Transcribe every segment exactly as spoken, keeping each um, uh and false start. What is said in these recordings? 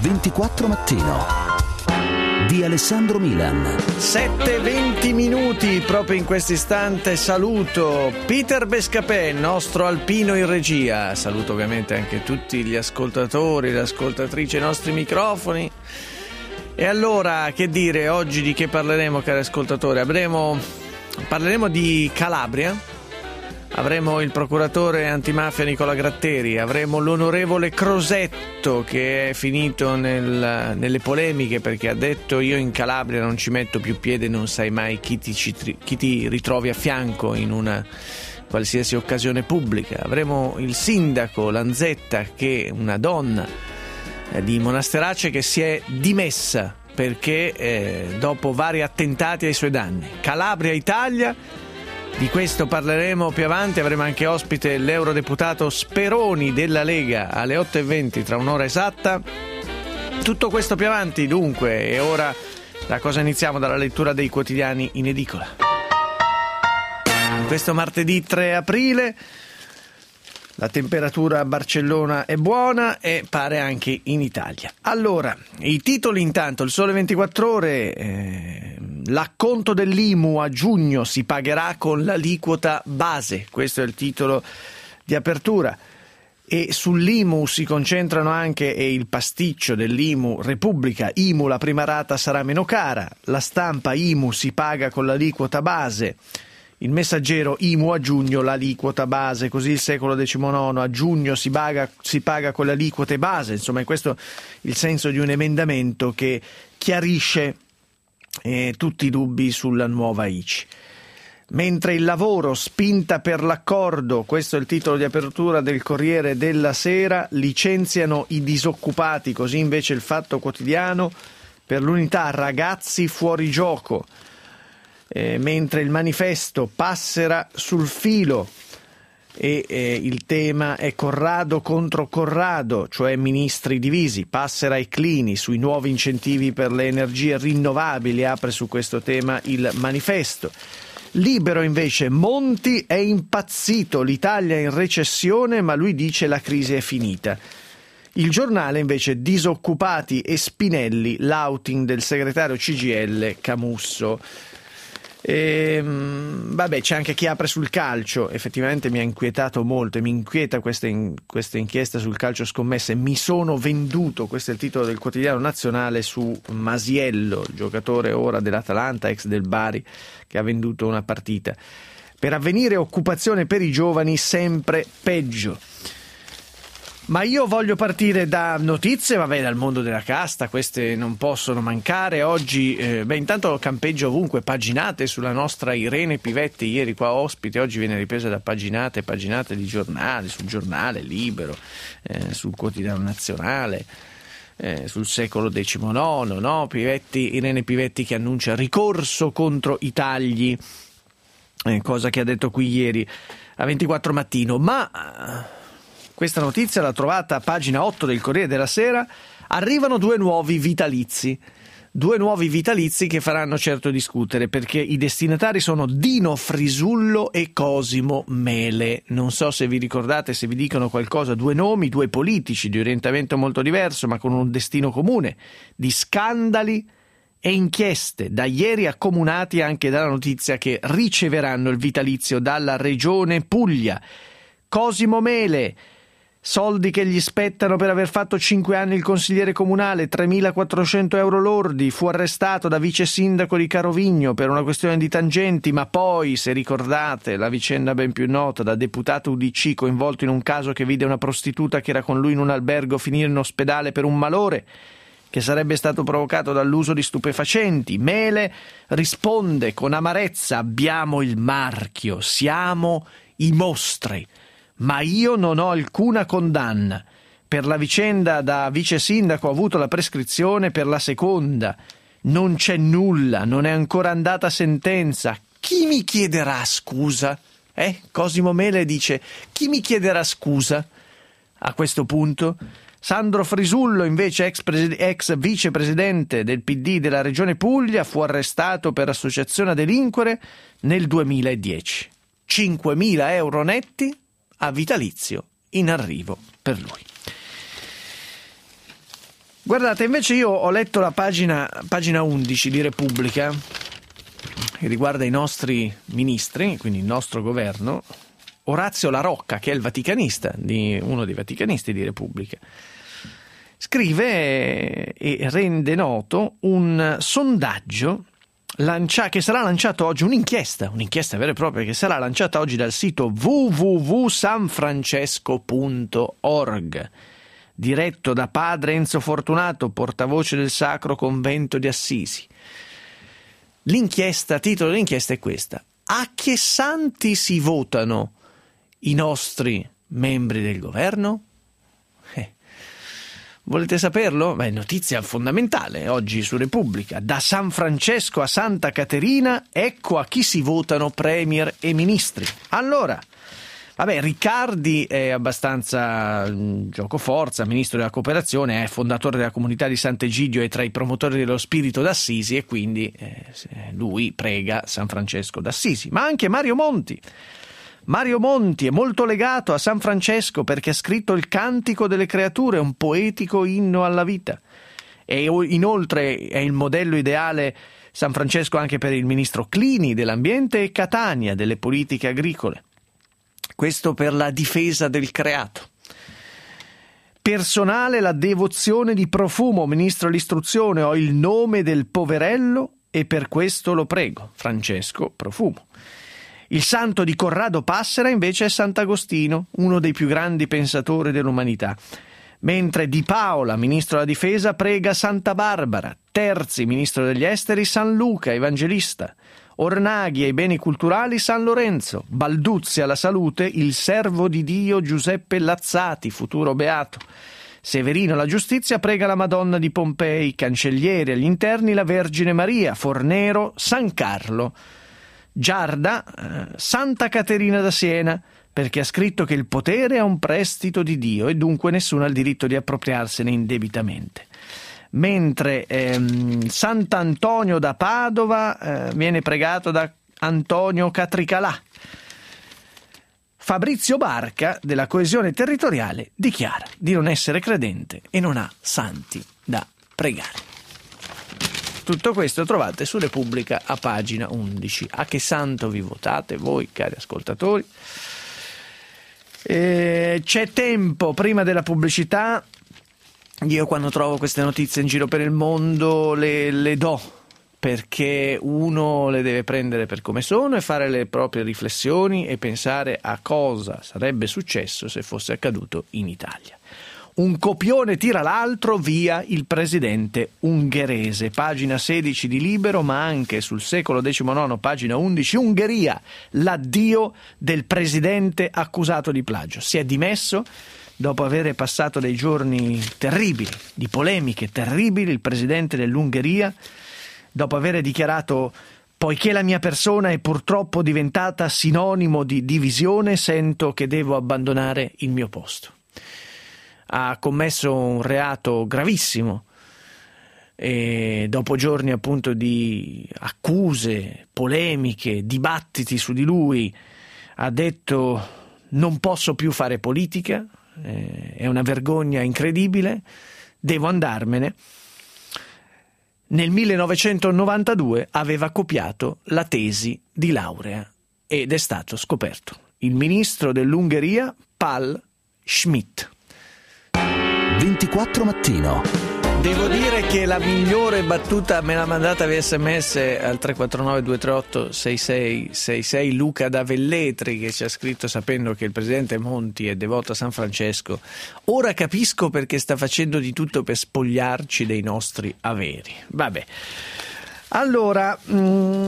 ventiquattro Mattino di Alessandro Milan. sette e venti minuti, proprio in questo istante saluto Peter Bescapè, il nostro alpino in regia. Saluto ovviamente anche tutti gli ascoltatori, le ascoltatrici ai nostri microfoni. E allora, che dire, oggi di che parleremo, cari ascoltatori? Avremo, parleremo di Calabria. Avremo il procuratore antimafia Nicola Gratteri, avremo l'onorevole Crosetto che è finito nel, nelle polemiche perché ha detto: io in Calabria non ci metto più piede, non sai mai chi ti, chi ti ritrovi a fianco in una qualsiasi occasione pubblica. Avremo il sindaco Lanzetta, che è una donna eh, di Monasterace che si è dimessa perché eh, dopo vari attentati ai suoi danni. Calabria, Italia. Di questo parleremo più avanti, avremo anche ospite l'eurodeputato Speroni della Lega alle otto e venti, tra un'ora esatta. Tutto questo più avanti dunque, e ora da cosa iniziamo? Dalla lettura dei quotidiani in edicola. Questo martedì tre aprile, la temperatura a Barcellona è buona e pare anche in Italia. Allora, i titoli intanto, il Sole ventiquattro Ore... Eh, l'acconto dell'I M U a giugno si pagherà con l'aliquota base, questo è il titolo di apertura, e sull'I M U si concentrano anche e il pasticcio dell'I M U, Repubblica, I M U la prima rata sarà meno cara, La Stampa, I M U si paga con l'aliquota base, il Messaggero, I M U a giugno l'aliquota base, così il Secolo diciannove, a giugno si paga, si paga con le aliquote base, insomma è questo il senso di un emendamento che chiarisce E tutti i dubbi sulla nuova I C I. Mentre il lavoro, spinta per l'accordo, questo è il titolo di apertura del Corriere della Sera, licenziano i disoccupati, così invece il Fatto Quotidiano, per l'Unità ragazzi fuori gioco, eh, mentre il Manifesto Passera sul filo. E eh, il tema è Corrado contro Corrado, cioè ministri divisi. Passera e Clini sui nuovi incentivi per le energie rinnovabili, apre su questo tema il Manifesto. Libero invece, Monti è impazzito, l'Italia è in recessione ma lui dice la crisi è finita. Il Giornale invece, disoccupati e Spinelli, l'outing del segretario C G I L Camusso. E, vabbè, c'è anche chi apre sul calcio. Effettivamente mi ha inquietato molto e mi inquieta questa, in, questa inchiesta sul calcio scommesse. Mi sono venduto, questo è il titolo del quotidiano nazionale, su Masiello, giocatore ora dell'Atalanta, ex del Bari, che ha venduto una partita. Per Avvenire, occupazione per i giovani sempre peggio. Ma io voglio partire da notizie, vabbè, dal mondo della casta, queste non possono mancare. Oggi, eh, beh, intanto campeggio ovunque, paginate sulla nostra Irene Pivetti, ieri qua ospite, oggi viene ripresa da paginate, paginate di giornali, sul Giornale, Libero, eh, sul Quotidiano Nazionale, eh, sul Secolo diciannove, no? Pivetti, Irene Pivetti che annuncia ricorso contro i tagli, eh, cosa che ha detto qui ieri a ventiquattro Mattino, ma... Questa notizia l'ha trovata a pagina otto del Corriere della Sera. Arrivano due nuovi vitalizi. Due nuovi vitalizi che faranno certo discutere, perché i destinatari sono Dino Frisullo e Cosimo Mele. Non so se vi ricordate, se vi dicono qualcosa, due nomi, due politici di orientamento molto diverso, ma con un destino comune, di scandali e inchieste, da ieri accomunati anche dalla notizia che riceveranno il vitalizio dalla Regione Puglia. Cosimo Mele, soldi che gli spettano per aver fatto cinque anni il consigliere comunale, tremilaquattrocento euro lordi, fu arrestato da vice sindaco di Carovigno per una questione di tangenti, ma poi, se ricordate, la vicenda ben più nota, da deputato U D C coinvolto in un caso che vide una prostituta che era con lui in un albergo finire in ospedale per un malore che sarebbe stato provocato dall'uso di stupefacenti. Mele risponde con amarezza: abbiamo il marchio, siamo i mostri. Ma io non ho alcuna condanna. Per la vicenda da vice sindaco ho avuto la prescrizione, per la seconda non c'è nulla, non è ancora andata sentenza. Chi mi chiederà scusa? Eh? Cosimo Mele dice: chi mi chiederà scusa a questo punto? Sandro Frisullo, invece ex, pres- ex vicepresidente del P D della Regione Puglia, fu arrestato per associazione a delinquere nel duemiladieci. cinquemila euro netti a vitalizio in arrivo per lui. Guardate, invece io ho letto la pagina, pagina undici di Repubblica, che riguarda i nostri ministri, quindi il nostro governo. Orazio La Rocca, che è il vaticanista, di, uno dei vaticanisti di Repubblica, scrive e rende noto un sondaggio lancia, che sarà lanciato oggi, un'inchiesta, un'inchiesta vera e propria che sarà lanciata oggi dal sito w w w punto sanfrancesco punto org, diretto da padre Enzo Fortunato, portavoce del Sacro Convento di Assisi. L'inchiesta, titolo dell'inchiesta è questa: a che santi si votano i nostri membri del governo? Eh. Volete saperlo? Beh, notizia fondamentale oggi su Repubblica. Da San Francesco a Santa Caterina, ecco a chi si votano premier e ministri. Allora, vabbè, Riccardi è abbastanza mh, giocoforza, ministro della cooperazione, è fondatore della comunità di Sant'Egidio e tra i promotori dello spirito d'Assisi, e quindi eh, lui prega San Francesco d'Assisi. Ma anche Mario Monti. Mario Monti è molto legato a San Francesco perché ha scritto il Cantico delle Creature, un poetico inno alla vita. E inoltre è il modello ideale San Francesco anche per il ministro Clini dell'ambiente e Catania delle politiche agricole. Questo per la difesa del creato. Personale la devozione di Profumo, ministro dell'istruzione, ho il nome del poverello e per questo lo prego, Francesco Profumo. Il santo di Corrado Passera invece è Sant'Agostino, uno dei più grandi pensatori dell'umanità. Mentre Di Paola, ministro della difesa, prega Santa Barbara, Terzi, ministro degli esteri, San Luca, evangelista, Ornaghi ai beni culturali, San Lorenzo, Balduzzi alla salute, il servo di Dio Giuseppe Lazzati, futuro beato, Severino alla giustizia prega la Madonna di Pompei, Cancellieri agli interni la Vergine Maria, Fornero, San Carlo, Giarda, eh, Santa Caterina da Siena, perché ha scritto che il potere è un prestito di Dio e dunque nessuno ha il diritto di appropriarsene indebitamente. Mentre ehm, Sant'Antonio da Padova eh, viene pregato da Antonio Catricalà. Fabrizio Barca, della Coesione Territoriale, dichiara di non essere credente e non ha santi da pregare. Tutto questo trovate su Repubblica a pagina undici. A che santo vi votate voi, cari ascoltatori? Eh, c'è tempo prima della pubblicità. Io quando trovo queste notizie in giro per il mondo le, le do, perché uno le deve prendere per come sono e fare le proprie riflessioni e pensare a cosa sarebbe successo se fosse accaduto in Italia. Un copione tira l'altro via il presidente ungherese, pagina sedici di Libero, ma anche sul Secolo diciannove, pagina undici, Ungheria, l'addio del presidente accusato di plagio. Si è dimesso dopo aver passato dei giorni terribili, di polemiche terribili, il presidente dell'Ungheria, dopo aver dichiarato: poiché la mia persona è purtroppo diventata sinonimo di divisione, sento che devo abbandonare il mio posto. Ha commesso un reato gravissimo e dopo giorni appunto di accuse, polemiche, dibattiti su di lui, ha detto: non posso più fare politica, eh, è una vergogna incredibile, devo andarmene. Nel millenovecentonovantadue aveva copiato la tesi di laurea ed è stato scoperto. Il ministro dell'Ungheria, Pál Schmidt. ventiquattro Mattino. Devo dire che la migliore battuta me l'ha mandata via sms al tre quattro nove due tre otto sei sei sei sei Luca da Velletri, che ci ha scritto sapendo che il presidente Monti è devoto a San Francesco. Ora capisco perché sta facendo di tutto per spogliarci dei nostri averi. Vabbè. Allora, mh,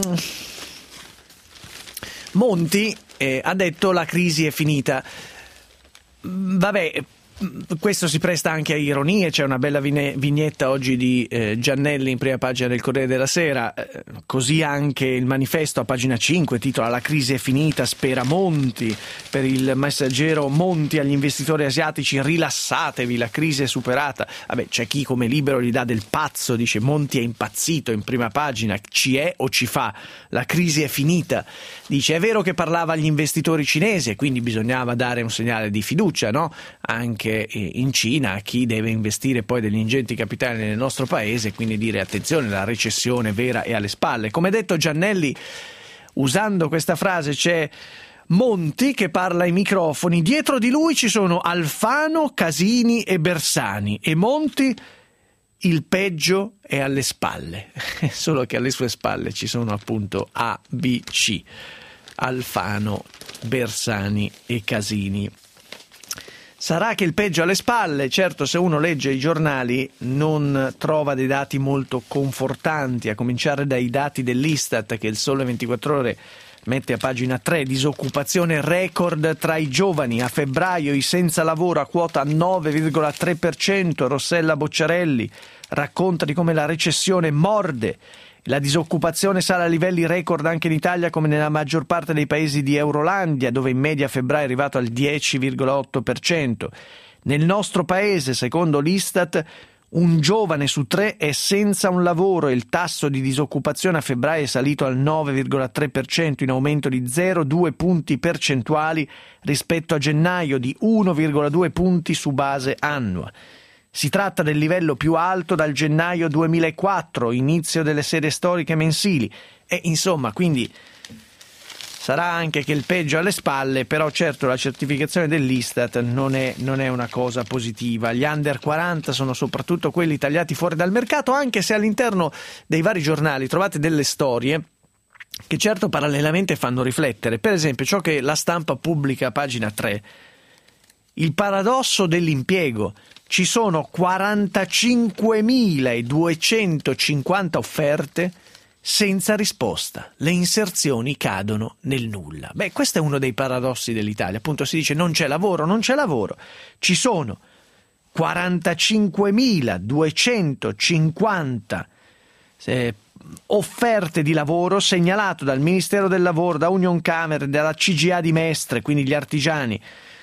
Monti eh, ha detto la crisi è finita. Vabbè, questo si presta anche a ironie. C'è una bella vignetta oggi di eh, Giannelli in prima pagina del Corriere della Sera, eh, così anche il Manifesto a pagina cinque titola la crisi è finita, spera Monti. Per il Messaggero, Monti agli investitori asiatici: rilassatevi, la crisi è superata. Vabbè, c'è chi come Libero gli dà del pazzo, dice Monti è impazzito in prima pagina, ci è o ci fa, la crisi è finita. Dice è vero che parlava agli investitori cinesi e quindi bisognava dare un segnale di fiducia, no? Anche anche in Cina a chi deve investire poi degli ingenti capitali nel nostro paese, quindi dire attenzione, la recessione vera è alle spalle. Come detto Giannelli, usando questa frase c'è Monti che parla ai microfoni, dietro di lui ci sono Alfano, Casini e Bersani e Monti il peggio è alle spalle, solo che alle sue spalle ci sono appunto A, B, C, Alfano, Bersani e Casini. Sarà che il peggio alle spalle? Certo, se uno legge i giornali non trova dei dati molto confortanti, a cominciare dai dati dell'Istat che il Sole ventiquattro Ore mette a pagina tre, disoccupazione record tra i giovani, a febbraio i senza lavoro a quota nove virgola tre per cento, Rossella Bocciarelli racconta di come la recessione morde, la disoccupazione sale a livelli record anche in Italia come nella maggior parte dei paesi di Eurolandia, dove in media a febbraio è arrivato al dieci virgola otto per cento. Nel nostro paese, secondo l'Istat, un giovane su tre è senza un lavoro e il tasso di disoccupazione a febbraio è salito al nove virgola tre per cento, in aumento di zero virgola due punti percentuali rispetto a gennaio, di uno virgola due punti su base annua. Si tratta del livello più alto dal gennaio duemilaquattro, inizio delle serie storiche mensili. E insomma, quindi sarà anche che il peggio alle spalle, però certo la certificazione dell'Istat non è, non è una cosa positiva. Gli under quaranta sono soprattutto quelli tagliati fuori dal mercato, anche se all'interno dei vari giornali trovate delle storie che certo parallelamente fanno riflettere. Per esempio ciò che la Stampa pubblica a pagina tre, il paradosso dell'impiego. Ci sono quarantacinquemiladuecentocinquanta offerte senza risposta. Le inserzioni cadono nel nulla. Beh, questo è uno dei paradossi dell'Italia. Appunto si dice non c'è lavoro, non c'è lavoro. Ci sono quarantacinquemiladuecentocinquanta eh, offerte di lavoro segnalato dal Ministero del Lavoro, da Unioncamere, dalla C G I A di Mestre, quindi gli artigiani,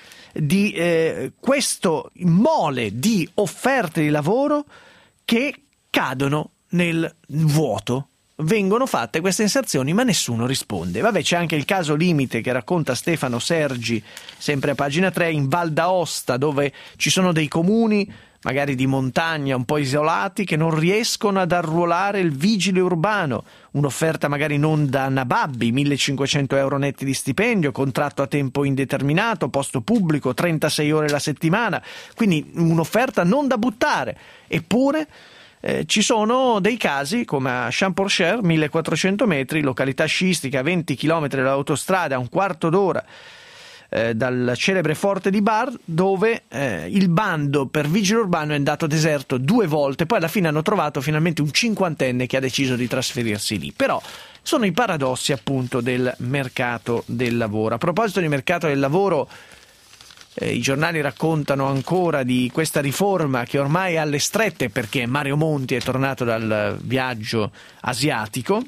di eh, questo mole di offerte di lavoro che cadono nel vuoto. Vengono fatte queste inserzioni ma nessuno risponde. Vabbè, c'è anche il caso limite che racconta Stefano Sergi, sempre a pagina tre, in Val d'Aosta, dove ci sono dei comuni magari di montagna un po' isolati che non riescono ad arruolare il vigile urbano, un'offerta magari non da nababbi, millecinquecento euro netti di stipendio, contratto a tempo indeterminato, posto pubblico, trentasei ore la settimana, quindi un'offerta non da buttare. Eppure eh, ci sono dei casi come a Champorcher, millequattrocento metri, località sciistica a venti chilometri dall'autostrada, a un quarto d'ora Eh, dal celebre Forte di Bar, dove eh, il bando per vigile urbano è andato deserto due volte, poi alla fine hanno trovato finalmente un cinquantenne che ha deciso di trasferirsi lì. Però sono i paradossi appunto del mercato del lavoro. A proposito di mercato del lavoro, eh, i giornali raccontano ancora di questa riforma che ormai è alle strette perché Mario Monti è tornato dal viaggio asiatico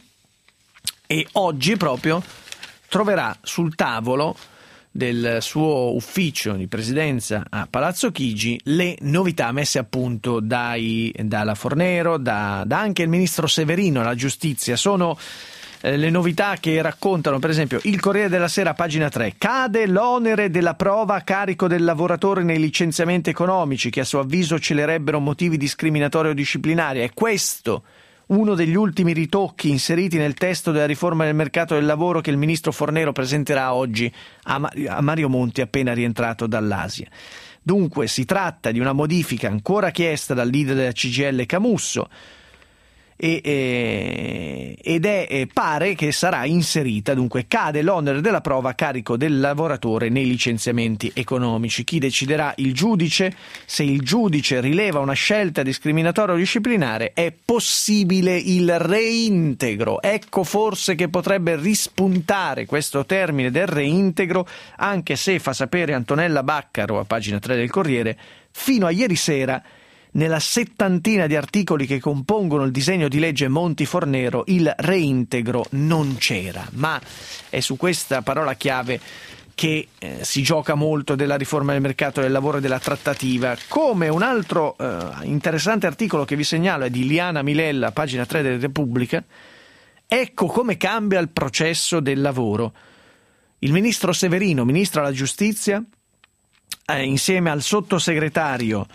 e oggi proprio troverà sul tavolo del suo ufficio di presidenza a Palazzo Chigi le novità messe a punto dai, dalla Fornero, da, da anche il ministro Severino alla giustizia. Sono eh, le novità che raccontano, per esempio, il Corriere della Sera, pagina tre, cade l'onere della prova a carico del lavoratore nei licenziamenti economici che a suo avviso celerebbero motivi discriminatori o disciplinari. È questo uno degli ultimi ritocchi inseriti nel testo della riforma del mercato del lavoro che il ministro Fornero presenterà oggi a Mario Monti appena rientrato dall'Asia. Dunque si tratta di una modifica ancora chiesta dal leader della C G I L Camusso e, e, ed è e pare che sarà inserita, dunque cade l'onere della prova a carico del lavoratore nei licenziamenti economici. Chi deciderà? Il giudice. Se il giudice rileva una scelta discriminatoria o disciplinare è possibile il reintegro. Ecco forse che potrebbe rispuntare questo termine del reintegro, anche se, fa sapere Antonella Baccaro a pagina tre del Corriere, fino a ieri sera nella settantina di articoli che compongono il disegno di legge Monti-Fornero il reintegro non c'era. Ma è su questa parola chiave che eh, si gioca molto della riforma del mercato del lavoro e della trattativa. Come un altro eh, interessante articolo che vi segnalo è di Liana Milella, pagina tre della Repubblica. Ecco come cambia il processo del lavoro. Il ministro Severino, ministro alla giustizia, eh, insieme al sottosegretario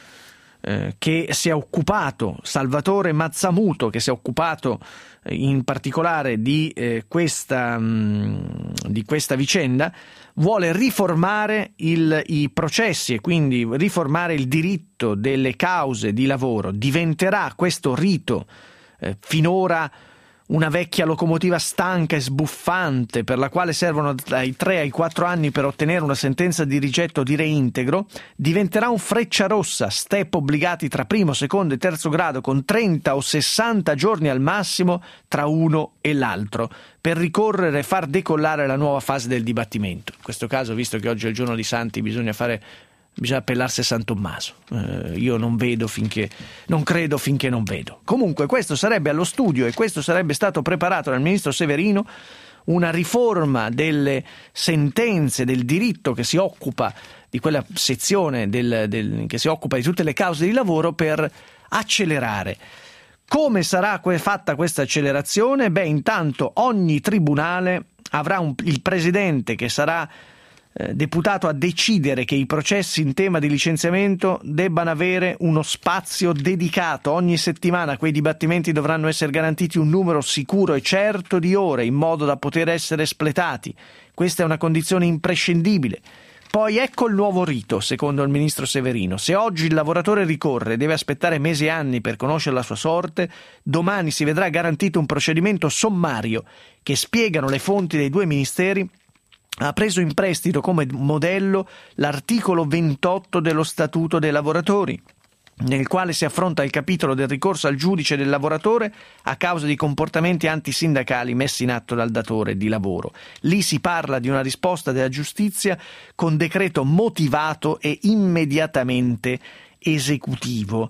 eh, che si è occupato, Salvatore Mazzamuto, che si è occupato eh, in particolare di, eh, questa, mh, di questa vicenda, vuole riformare il, i processi e quindi riformare il diritto delle cause di lavoro. Diventerà questo rito eh, finora una vecchia locomotiva stanca e sbuffante per la quale servono dai tre ai quattro anni per ottenere una sentenza di rigetto o di reintegro, diventerà un Frecciarossa, step obbligati tra primo, secondo e terzo grado con trenta o sessanta giorni al massimo tra uno e l'altro per ricorrere e far decollare la nuova fase del dibattimento. In questo caso, visto che oggi è il giorno di Santi, bisogna fare bisogna appellarsi a San Tommaso. Eh, io non vedo finché non credo finché non vedo. Comunque questo sarebbe allo studio e questo sarebbe stato preparato dal ministro Severino, una riforma delle sentenze, del diritto che si occupa di quella sezione del, del, che si occupa di tutte le cause di lavoro per accelerare. Come sarà fatta questa accelerazione? Beh, intanto ogni tribunale avrà un, il presidente che sarà Eh, deputato a decidere che i processi in tema di licenziamento debbano avere uno spazio dedicato. Ogni settimana quei dibattimenti dovranno essere garantiti un numero sicuro e certo di ore in modo da poter essere espletati. Questa è una condizione imprescindibile. Poi ecco il nuovo rito, secondo il ministro Severino. Se oggi il lavoratore ricorre e deve aspettare mesi e anni per conoscere la sua sorte, domani si vedrà garantito un procedimento sommario che, spiegano le fonti dei due ministeri, ha preso in prestito come modello l'articolo ventotto dello Statuto dei lavoratori, nel quale si affronta il capitolo del ricorso al giudice del lavoratore a causa di comportamenti antisindacali messi in atto dal datore di lavoro. Lì si parla di una risposta della giustizia con decreto motivato e immediatamente esecutivo.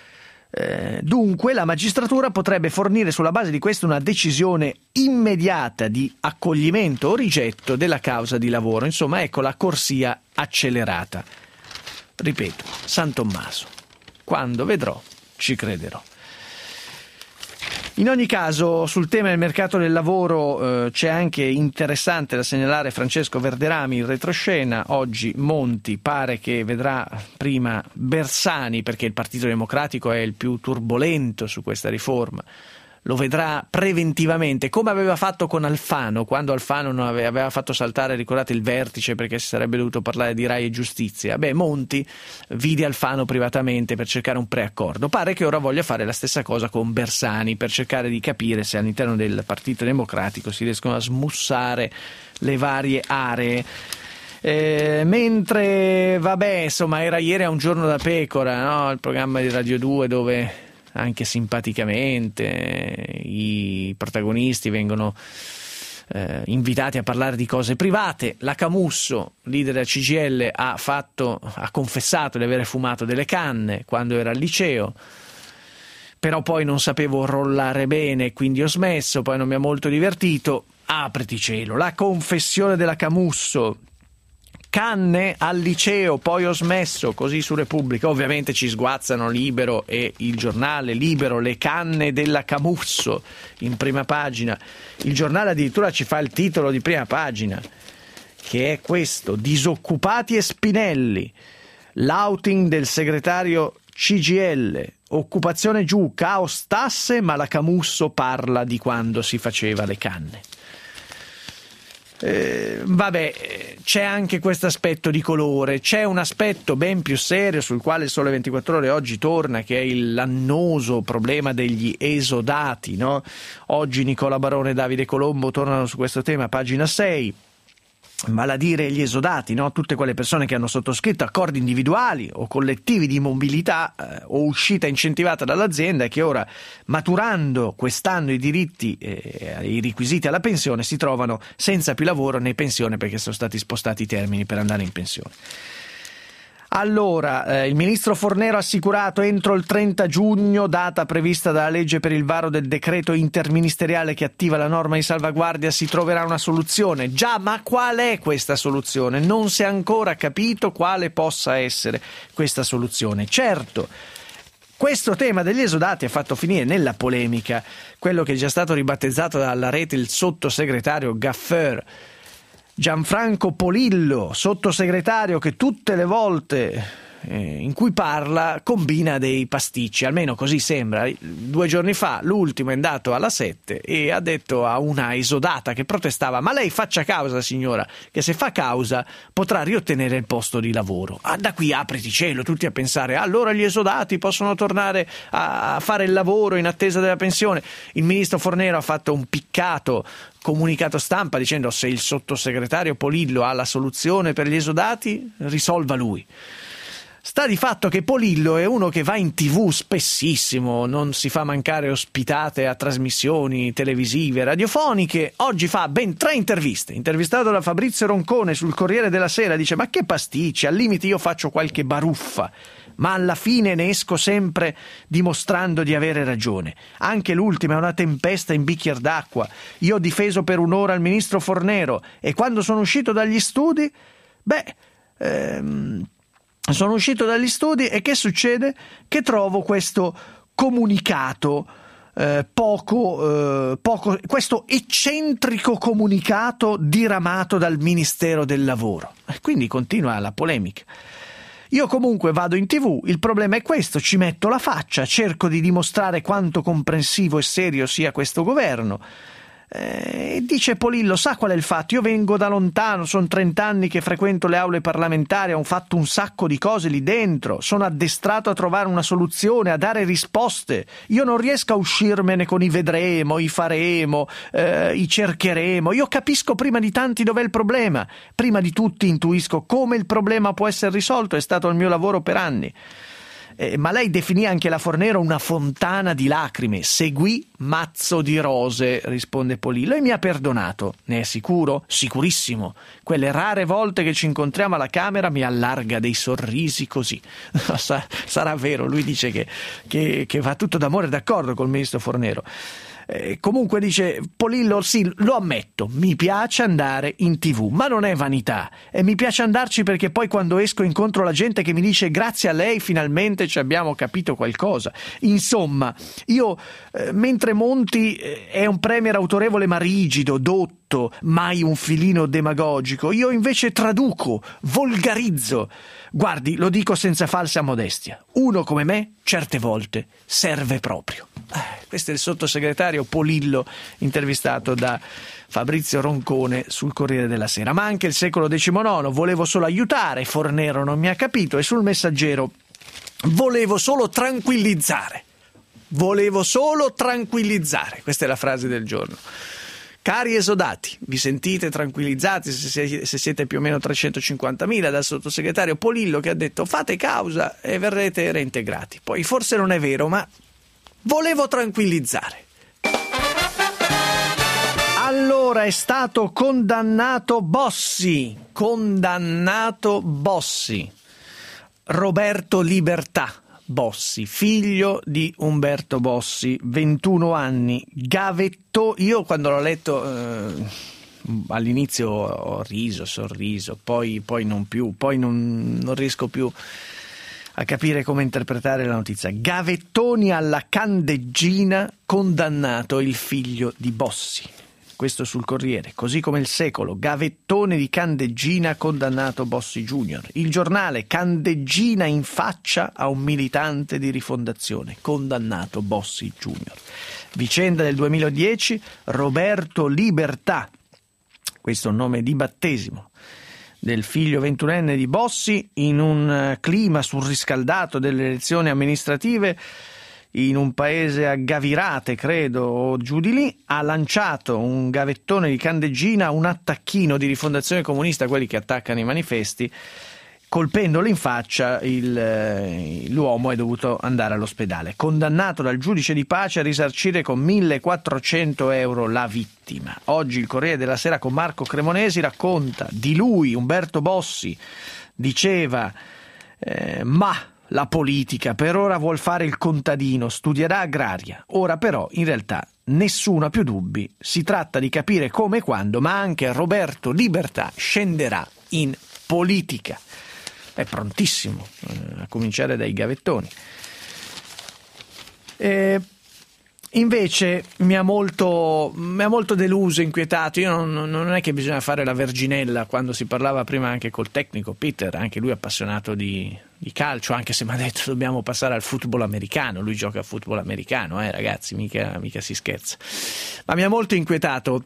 Eh, dunque la magistratura potrebbe fornire sulla base di questo una decisione immediata di accoglimento o rigetto della causa di lavoro. Insomma, ecco la corsia accelerata. Ripeto, San Tommaso. Quando vedrò, ci crederò. In ogni caso, sul tema del mercato del lavoro eh, c'è anche interessante da segnalare Francesco Verderami in retroscena. Oggi Monti pare che vedrà prima Bersani, perché il Partito Democratico è il più turbolento su questa riforma. Lo vedrà preventivamente, come aveva fatto con Alfano, quando Alfano non aveva, aveva fatto saltare, ricordate, il vertice perché si sarebbe dovuto parlare di Rai e giustizia. Beh, Monti vide Alfano privatamente per cercare un preaccordo. Pare che ora voglia fare la stessa cosa con Bersani per cercare di capire se all'interno del Partito Democratico si riescono a smussare le varie aree. Eh, mentre, vabbè, insomma, era ieri a Un giorno da pecora, no? Il programma di Radio due dove anche simpaticamente i protagonisti vengono eh, invitati a parlare di cose private. La Camusso, leader della C G I L, ha, fatto, ha confessato di aver fumato delle canne quando era al liceo, però poi non sapevo rollare bene, quindi ho smesso, poi non mi ha molto divertito. Apriti cielo, la confessione della Camusso. Canne al liceo, poi ho smesso, così su Repubblica. Ovviamente ci sguazzano Libero e il giornale Libero, le canne della Camusso in prima pagina. Il giornale addirittura ci fa il titolo di prima pagina, che è questo: disoccupati e Spinelli, l'outing del segretario C G I L, occupazione giù, caos tasse, ma la Camusso parla di quando si faceva le canne. Eh, vabbè, c'è anche questo aspetto di colore, c'è un aspetto ben più serio sul quale il Sole ventiquattro Ore oggi torna, che è il l'annoso problema degli esodati, no? Oggi Nicola Barone e Davide Colombo tornano su questo tema, pagina sei. Vale a dire gli esodati, no? Tutte quelle persone che hanno sottoscritto accordi individuali o collettivi di mobilità eh, o uscita incentivata dall'azienda e che ora, maturando quest'anno i diritti e eh, i requisiti alla pensione, si trovano senza più lavoro né pensione perché sono stati spostati i termini per andare in pensione. Allora, eh, il ministro Fornero ha assicurato entro il trenta giugno, data prevista dalla legge per il varo del decreto interministeriale che attiva la norma di salvaguardia, si troverà una soluzione. Già, ma qual è questa soluzione? Non si è ancora capito quale possa essere questa soluzione. Certo, questo tema degli esodati ha fatto finire nella polemica quello che è già stato ribattezzato dalla rete il sottosegretario Gaffer. Gianfranco Polillo, sottosegretario che tutte le volte in cui parla combina dei pasticci, almeno così sembra. Due giorni fa l'ultimo è andato alla sette e ha detto a una esodata che protestava: ma lei faccia causa, signora, che se fa causa potrà riottenere il posto di lavoro. Ah, da qui apriti cielo, tutti a pensare allora gli esodati possono tornare a fare il lavoro in attesa della pensione. Il ministro Fornero ha fatto un piccato comunicato stampa dicendo: se il sottosegretario Polillo ha la soluzione per gli esodati, risolva lui. Sta di fatto che Polillo è uno che va in tivù spessissimo, non si fa mancare ospitate a trasmissioni televisive, radiofoniche. Oggi fa ben tre interviste. Intervistato da Fabrizio Roncone sul Corriere della Sera, dice: ma che pasticci, al limite io faccio qualche baruffa, ma alla fine ne esco sempre dimostrando di avere ragione. Anche l'ultima è una tempesta in bicchier d'acqua. Io ho difeso per un'ora il ministro Fornero e quando sono uscito dagli studi, beh... Ehm, Sono uscito dagli studi e che succede? Che trovo questo comunicato eh, poco, eh, poco, questo eccentrico comunicato diramato dal Ministero del Lavoro. Quindi continua la polemica. Io comunque vado in tivù, il problema è questo, ci metto la faccia, cerco di dimostrare quanto comprensivo e serio sia questo governo. E dice Polillo: sa qual è il fatto? Io vengo da lontano, sono trent'anni che frequento le aule parlamentari, ho fatto un sacco di cose lì dentro, sono addestrato a trovare una soluzione, a dare risposte. Io non riesco a uscirmene con i vedremo, i faremo, eh, i cercheremo. Io capisco prima di tanti dov'è il problema, prima di tutti intuisco come il problema può essere risolto, è stato il mio lavoro per anni. Eh, ma lei definì anche la Fornero una fontana di lacrime. Seguì mazzo di rose, risponde Polillo, e mi ha perdonato. Ne è sicuro? Sicurissimo. Quelle rare volte che ci incontriamo alla Camera mi allarga dei sorrisi così. Sarà vero, lui dice che, che, che va tutto d'amore d'accordo col ministro Fornero. Eh, comunque dice Polillo: sì, lo ammetto, mi piace andare in tivù, ma non è vanità, e mi piace andarci perché poi quando esco incontro la gente che mi dice: grazie a lei finalmente ci abbiamo capito qualcosa. Insomma, io eh, mentre Monti eh, è un premier autorevole ma rigido, dotto, mai un filino demagogico, io invece traduco, volgarizzo. Guardi, lo dico senza falsa modestia, uno come me certe volte serve proprio. Eh, questo è il sottosegretario Polillo intervistato da Fabrizio Roncone sul Corriere della Sera. Ma anche il Secolo diciannove: volevo solo aiutare, Fornero non mi ha capito, e sul Messaggero: volevo solo tranquillizzare. Volevo solo tranquillizzare. Questa è la frase del giorno. Cari esodati, vi sentite tranquillizzati se siete più o meno trecentocinquantamila dal sottosegretario Polillo che ha detto: fate causa e verrete reintegrati. Poi forse non è vero, ma volevo tranquillizzare. Allora è stato condannato Bossi, condannato Bossi, Roberto Libertà Bossi, figlio di Umberto Bossi, ventuno anni, gavetto. Io quando l'ho letto eh, all'inizio ho riso, sorriso, poi, poi non più, poi non, non riesco più a capire come interpretare la notizia. Gavettoni alla candeggina, condannato il figlio di Bossi. Questo sul Corriere, così come il Secolo: gavettone di candeggina, condannato Bossi Junior. Il Giornale: candeggina in faccia a un militante di Rifondazione, condannato Bossi Junior. Vicenda del duemiladieci: Roberto Libertà, questo è un nome di battesimo del figlio ventunenne di Bossi, in un clima surriscaldato delle elezioni amministrative in un paese a Gavirate, credo, o giù di lì, ha lanciato un gavettone di candeggina, un attacchino di Rifondazione Comunista, quelli che attaccano i manifesti. Colpendolo in faccia, il, l'uomo è dovuto andare all'ospedale. Condannato dal giudice di pace a risarcire con millequattrocento euro la vittima. Oggi il Corriere della Sera con Marco Cremonesi racconta di lui. Umberto Bossi diceva eh, ma la politica per ora vuol fare il contadino, studierà agraria. Ora però in realtà nessuno ha più dubbi, si tratta di capire come e quando, ma anche Roberto Libertà scenderà in politica. È prontissimo, eh, a cominciare dai gavettoni. Eh, Invece mi ha molto, mi ha molto deluso, inquietato. Io non, non è che bisogna fare la verginella, quando si parlava prima anche col tecnico Peter, anche lui appassionato di, di calcio, anche se mi ha detto dobbiamo passare al football americano, lui gioca a football americano, eh ragazzi, mica, mica si scherza. Ma mi ha molto inquietato,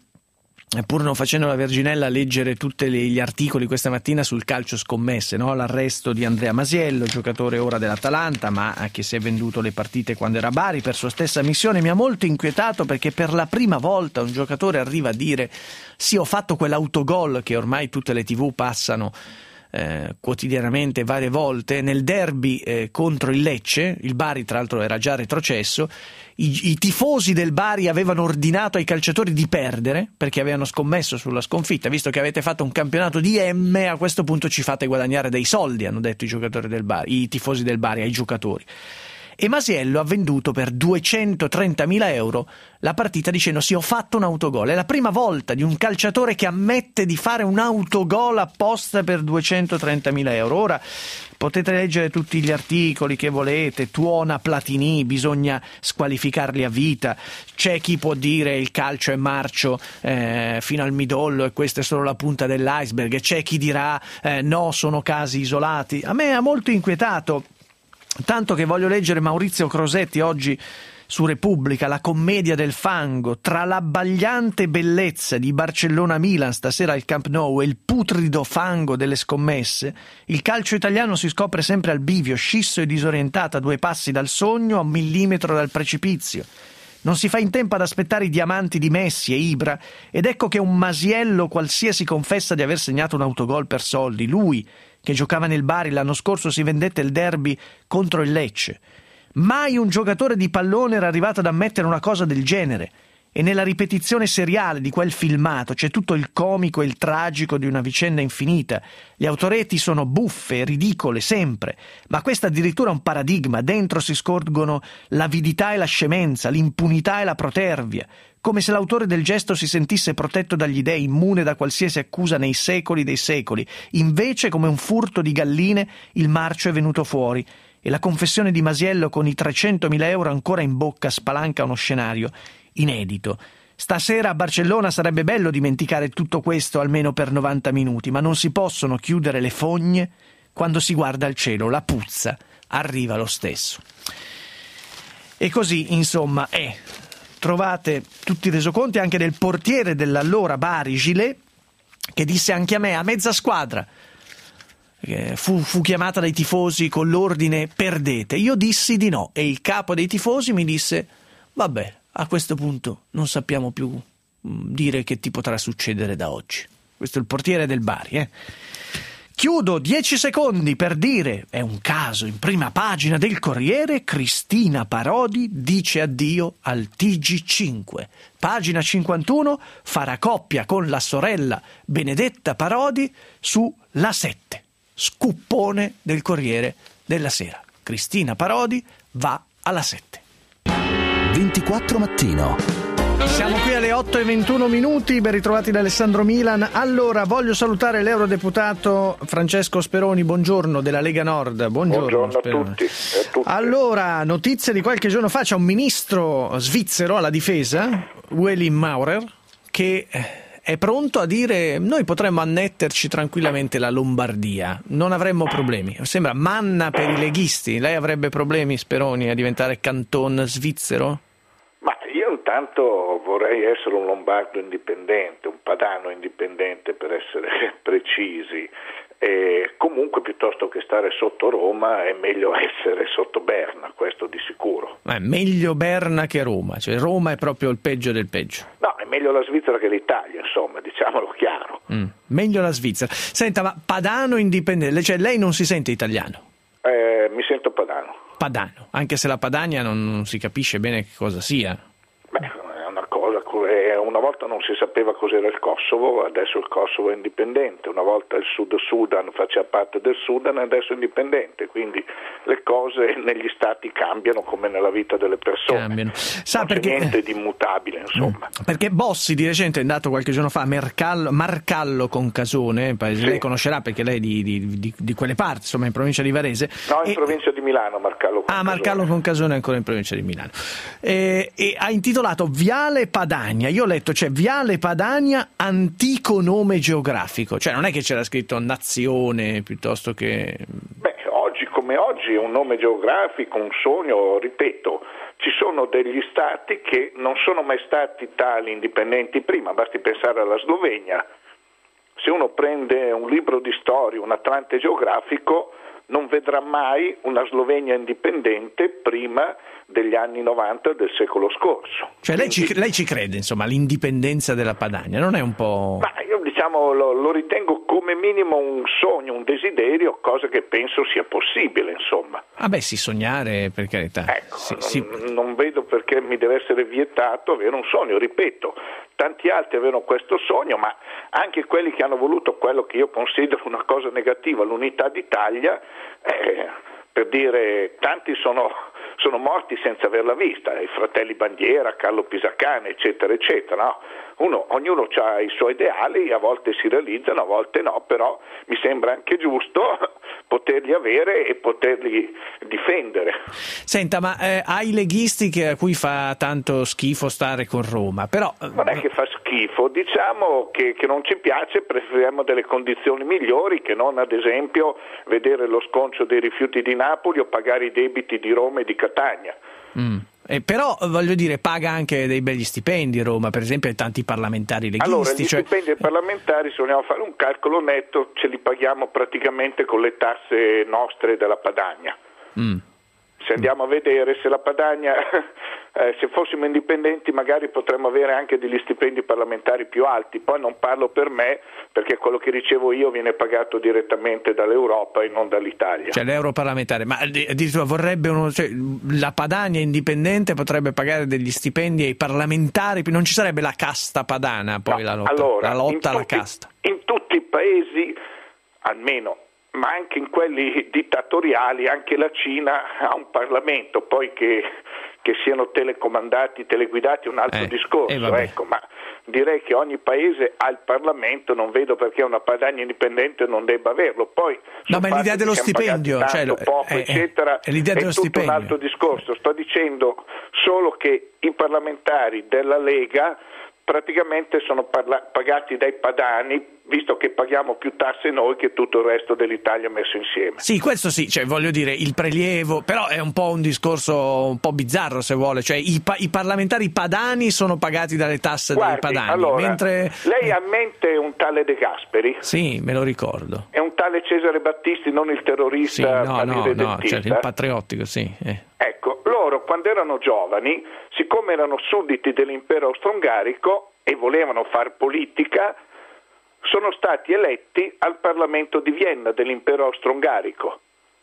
pur non facendo la verginella, leggere tutti gli articoli questa mattina sul calcio scommesse, no? L'arresto di Andrea Masiello, giocatore ora dell'Atalanta, ma che si è venduto le partite quando era a Bari per sua stessa missione. Mi ha molto inquietato perché per la prima volta un giocatore arriva a dire sì, ho fatto quell'autogol che ormai tutte le tivù passano Eh, quotidianamente varie volte nel derby eh, contro il Lecce. Il Bari tra l'altro era già retrocesso, I, i tifosi del Bari avevano ordinato ai calciatori di perdere perché avevano scommesso sulla sconfitta. Visto che avete fatto un campionato di M, a questo punto ci fate guadagnare dei soldi, hanno detto i giocatori del Bari, i tifosi del Bari ai giocatori. E Masiello ha venduto per duecentotrentamila euro la partita dicendo sì, ho fatto un autogol. È la prima volta di un calciatore che ammette di fare un autogol apposta per duecentotrentamila euro. Ora potete leggere tutti gli articoli che volete, tuona Platini, bisogna squalificarli a vita, c'è chi può dire il calcio è marcio eh, fino al midollo e questa è solo la punta dell'iceberg, e c'è chi dirà eh, no, sono casi isolati. A me ha molto inquietato, tanto che voglio leggere Maurizio Crosetti oggi su Repubblica, la commedia del fango, tra l'abbagliante bellezza di Barcellona-Milan stasera al Camp Nou e il putrido fango delle scommesse, il calcio italiano si scopre sempre al bivio, scisso e disorientato, a due passi dal sogno, a un millimetro dal precipizio. Non si fa in tempo ad aspettare i diamanti di Messi e Ibra, ed ecco che un Masiello qualsiasi confessa di aver segnato un autogol per soldi. Lui, che giocava nel Bari l'anno scorso, si vendette il derby contro il Lecce. Mai un giocatore di pallone era arrivato ad ammettere una cosa del genere. E nella ripetizione seriale di quel filmato c'è tutto il comico e il tragico di una vicenda infinita. Le autoreti sono buffe, ridicole, sempre. Ma questo addirittura è un paradigma. Dentro si scorgono l'avidità e la scemenza, l'impunità e la protervia. Come se l'autore del gesto si sentisse protetto dagli dei, immune da qualsiasi accusa nei secoli dei secoli. Invece, come un furto di galline, il marcio è venuto fuori. E la confessione di Masiello con i trecentomila euro ancora in bocca spalanca uno scenario inedito. Stasera a Barcellona sarebbe bello dimenticare tutto questo almeno per novanta minuti, ma non si possono chiudere le fogne quando si guarda al cielo. La puzza arriva lo stesso. E così, insomma, è. Trovate tutti i resoconti anche del portiere dell'allora Bari, Gilet, che disse anche a me, a mezza squadra, Fu, fu chiamata dai tifosi con l'ordine perdete. Io dissi di no e il capo dei tifosi mi disse vabbè, a questo punto non sappiamo più dire che ti potrà succedere da oggi. Questo è il portiere del Bari, eh. Chiudo dieci secondi per dire, è un caso, in prima pagina del Corriere, Cristina Parodi dice addio al T G cinque. Pagina cinquantuno, farà coppia con la sorella Benedetta Parodi su La sette. Scuppone del Corriere della Sera. Cristina Parodi va alla sette. ventiquattro mattino. Siamo qui alle otto e ventuno minuti, ben ritrovati da Alessandro Milan. Allora, voglio salutare l'eurodeputato Francesco Speroni, buongiorno, della Lega Nord. Buongiorno, buongiorno a tutti, a tutti. Allora, notizia di qualche giorno fa, c'è un ministro svizzero alla difesa, Ueli Maurer, che è pronto a dire noi potremmo annetterci tranquillamente la Lombardia, non avremmo problemi. Sembra manna per i leghisti. Lei avrebbe problemi, Speroni, a diventare canton svizzero? Ma io intanto vorrei essere un lombardo indipendente, un padano indipendente per essere precisi. E comunque piuttosto che stare sotto Roma è meglio essere sotto Berna, questo di sicuro. Ma è meglio Berna che Roma, cioè Roma è proprio il peggio del peggio. No, è meglio la Svizzera che l'Italia, insomma, diciamolo chiaro. Mm, meglio la Svizzera. Senta, ma padano indipendente, cioè lei non si sente italiano? Eh, mi sento padano. Padano, anche se la Padania non, non si capisce bene che cosa sia. Beh, è una cosa, è una volta non si sapeva cos'era il Kosovo, adesso il Kosovo è indipendente, una volta il Sud Sudan faceva parte del Sudan e adesso è indipendente, quindi le cose negli stati cambiano come nella vita delle persone. Cambiano. Sa non perché... c'è niente di immutabile, insomma. Perché Bossi di recente è andato qualche giorno fa a Mercallo, Marcallo con Casone, sì. Lei conoscerà perché lei è di, di, di, di quelle parti, insomma in provincia di Varese. No, in e... provincia di Milano, Marcallo con Ah, Casone. Marcallo con Casone è ancora in provincia di Milano. E, e ha intitolato Viale Padania. Io ho letto, c'è cioè, Viale Padania, antico nome geografico. Cioè non è che c'era scritto nazione piuttosto che... Beh, oggi come oggi è un nome geografico, un sogno, ripeto. Ci sono degli stati che non sono mai stati tali indipendenti prima, basti pensare alla Slovenia. Se uno prende un libro di storia, un Atlante geografico, non vedrà mai una Slovenia indipendente prima degli anni novanta del secolo scorso. Cioè Quindi, lei, ci, lei ci crede, insomma, all'indipendenza della Padania, non è un po'... Ma io diciamo lo, lo ritengo come minimo un sogno, un desiderio, cosa che penso sia possibile, insomma. Ah beh, sì, sognare, per carità. Ecco, sì, non, sì. non vedo perché mi deve essere vietato avere un sogno, ripeto. Tanti altri avevano questo sogno, ma anche quelli che hanno voluto quello che io considero una cosa negativa, l'unità d'Italia, eh, per dire, tanti sono, sono morti senza averla vista, i fratelli Bandiera, Carlo Pisacane, eccetera, eccetera. No? Uno, ognuno ha i suoi ideali, a volte si realizzano, a volte no, però mi sembra anche giusto poterli avere e poterli difendere. Senta, ma eh, ai leghisti che, a cui fa tanto schifo stare con Roma, però... Non è che fa schifo, diciamo che, che non ci piace, preferiamo delle condizioni migliori che non ad esempio vedere lo sconcio dei rifiuti di Napoli o pagare i debiti di Roma e di Catania. Mm. Eh, però voglio dire, paga anche dei begli stipendi Roma, per esempio, e tanti parlamentari leghisti. Allora, gli cioè... stipendi parlamentari, se vogliamo fare un calcolo netto, ce li paghiamo praticamente con le tasse nostre della Padania. Mm. Se andiamo a vedere, se la Padania, eh, se fossimo indipendenti magari potremmo avere anche degli stipendi parlamentari più alti, poi non parlo per me perché quello che ricevo io viene pagato direttamente dall'Europa e non dall'Italia. Cioè l'europarlamentare, ma addirittura vorrebbe uno, cioè, la Padania indipendente potrebbe pagare degli stipendi ai parlamentari, non ci sarebbe la casta padana poi no, la lotta, allora, la lotta alla tutti, casta. In tutti i paesi, almeno, ma anche in quelli dittatoriali, anche la Cina ha un Parlamento, poi che, che siano telecomandati, teleguidati è un altro eh, discorso, eh, ecco, ma direi che ogni paese ha il Parlamento, non vedo perché una Padania indipendente non debba averlo. Poi no, ma l'idea dello stipendio, tanto, cioè, poco, è, eccetera, è, l'idea è dello tutto stipendio. un altro discorso. Sto dicendo solo che i parlamentari della Lega praticamente sono parla- pagati dai padani, visto che paghiamo più tasse noi che tutto il resto dell'Italia messo insieme. Sì, questo sì, cioè voglio dire, il prelievo, però è un po' un discorso un po' bizzarro se vuole, cioè i, pa- i parlamentari padani sono pagati dalle tasse Guardi, dei padani, allora, mentre... lei ha in mente un tale De Gasperi? Sì, me lo ricordo. È un tale Cesare Battisti, non il terrorista, sì, no, ma no, il no, cioè il patriottico, sì. Eh. Ecco, loro quando erano giovani, siccome erano sudditi dell'impero austro-ungarico e volevano far politica, sono stati eletti al Parlamento di Vienna dell'impero austro-ungarico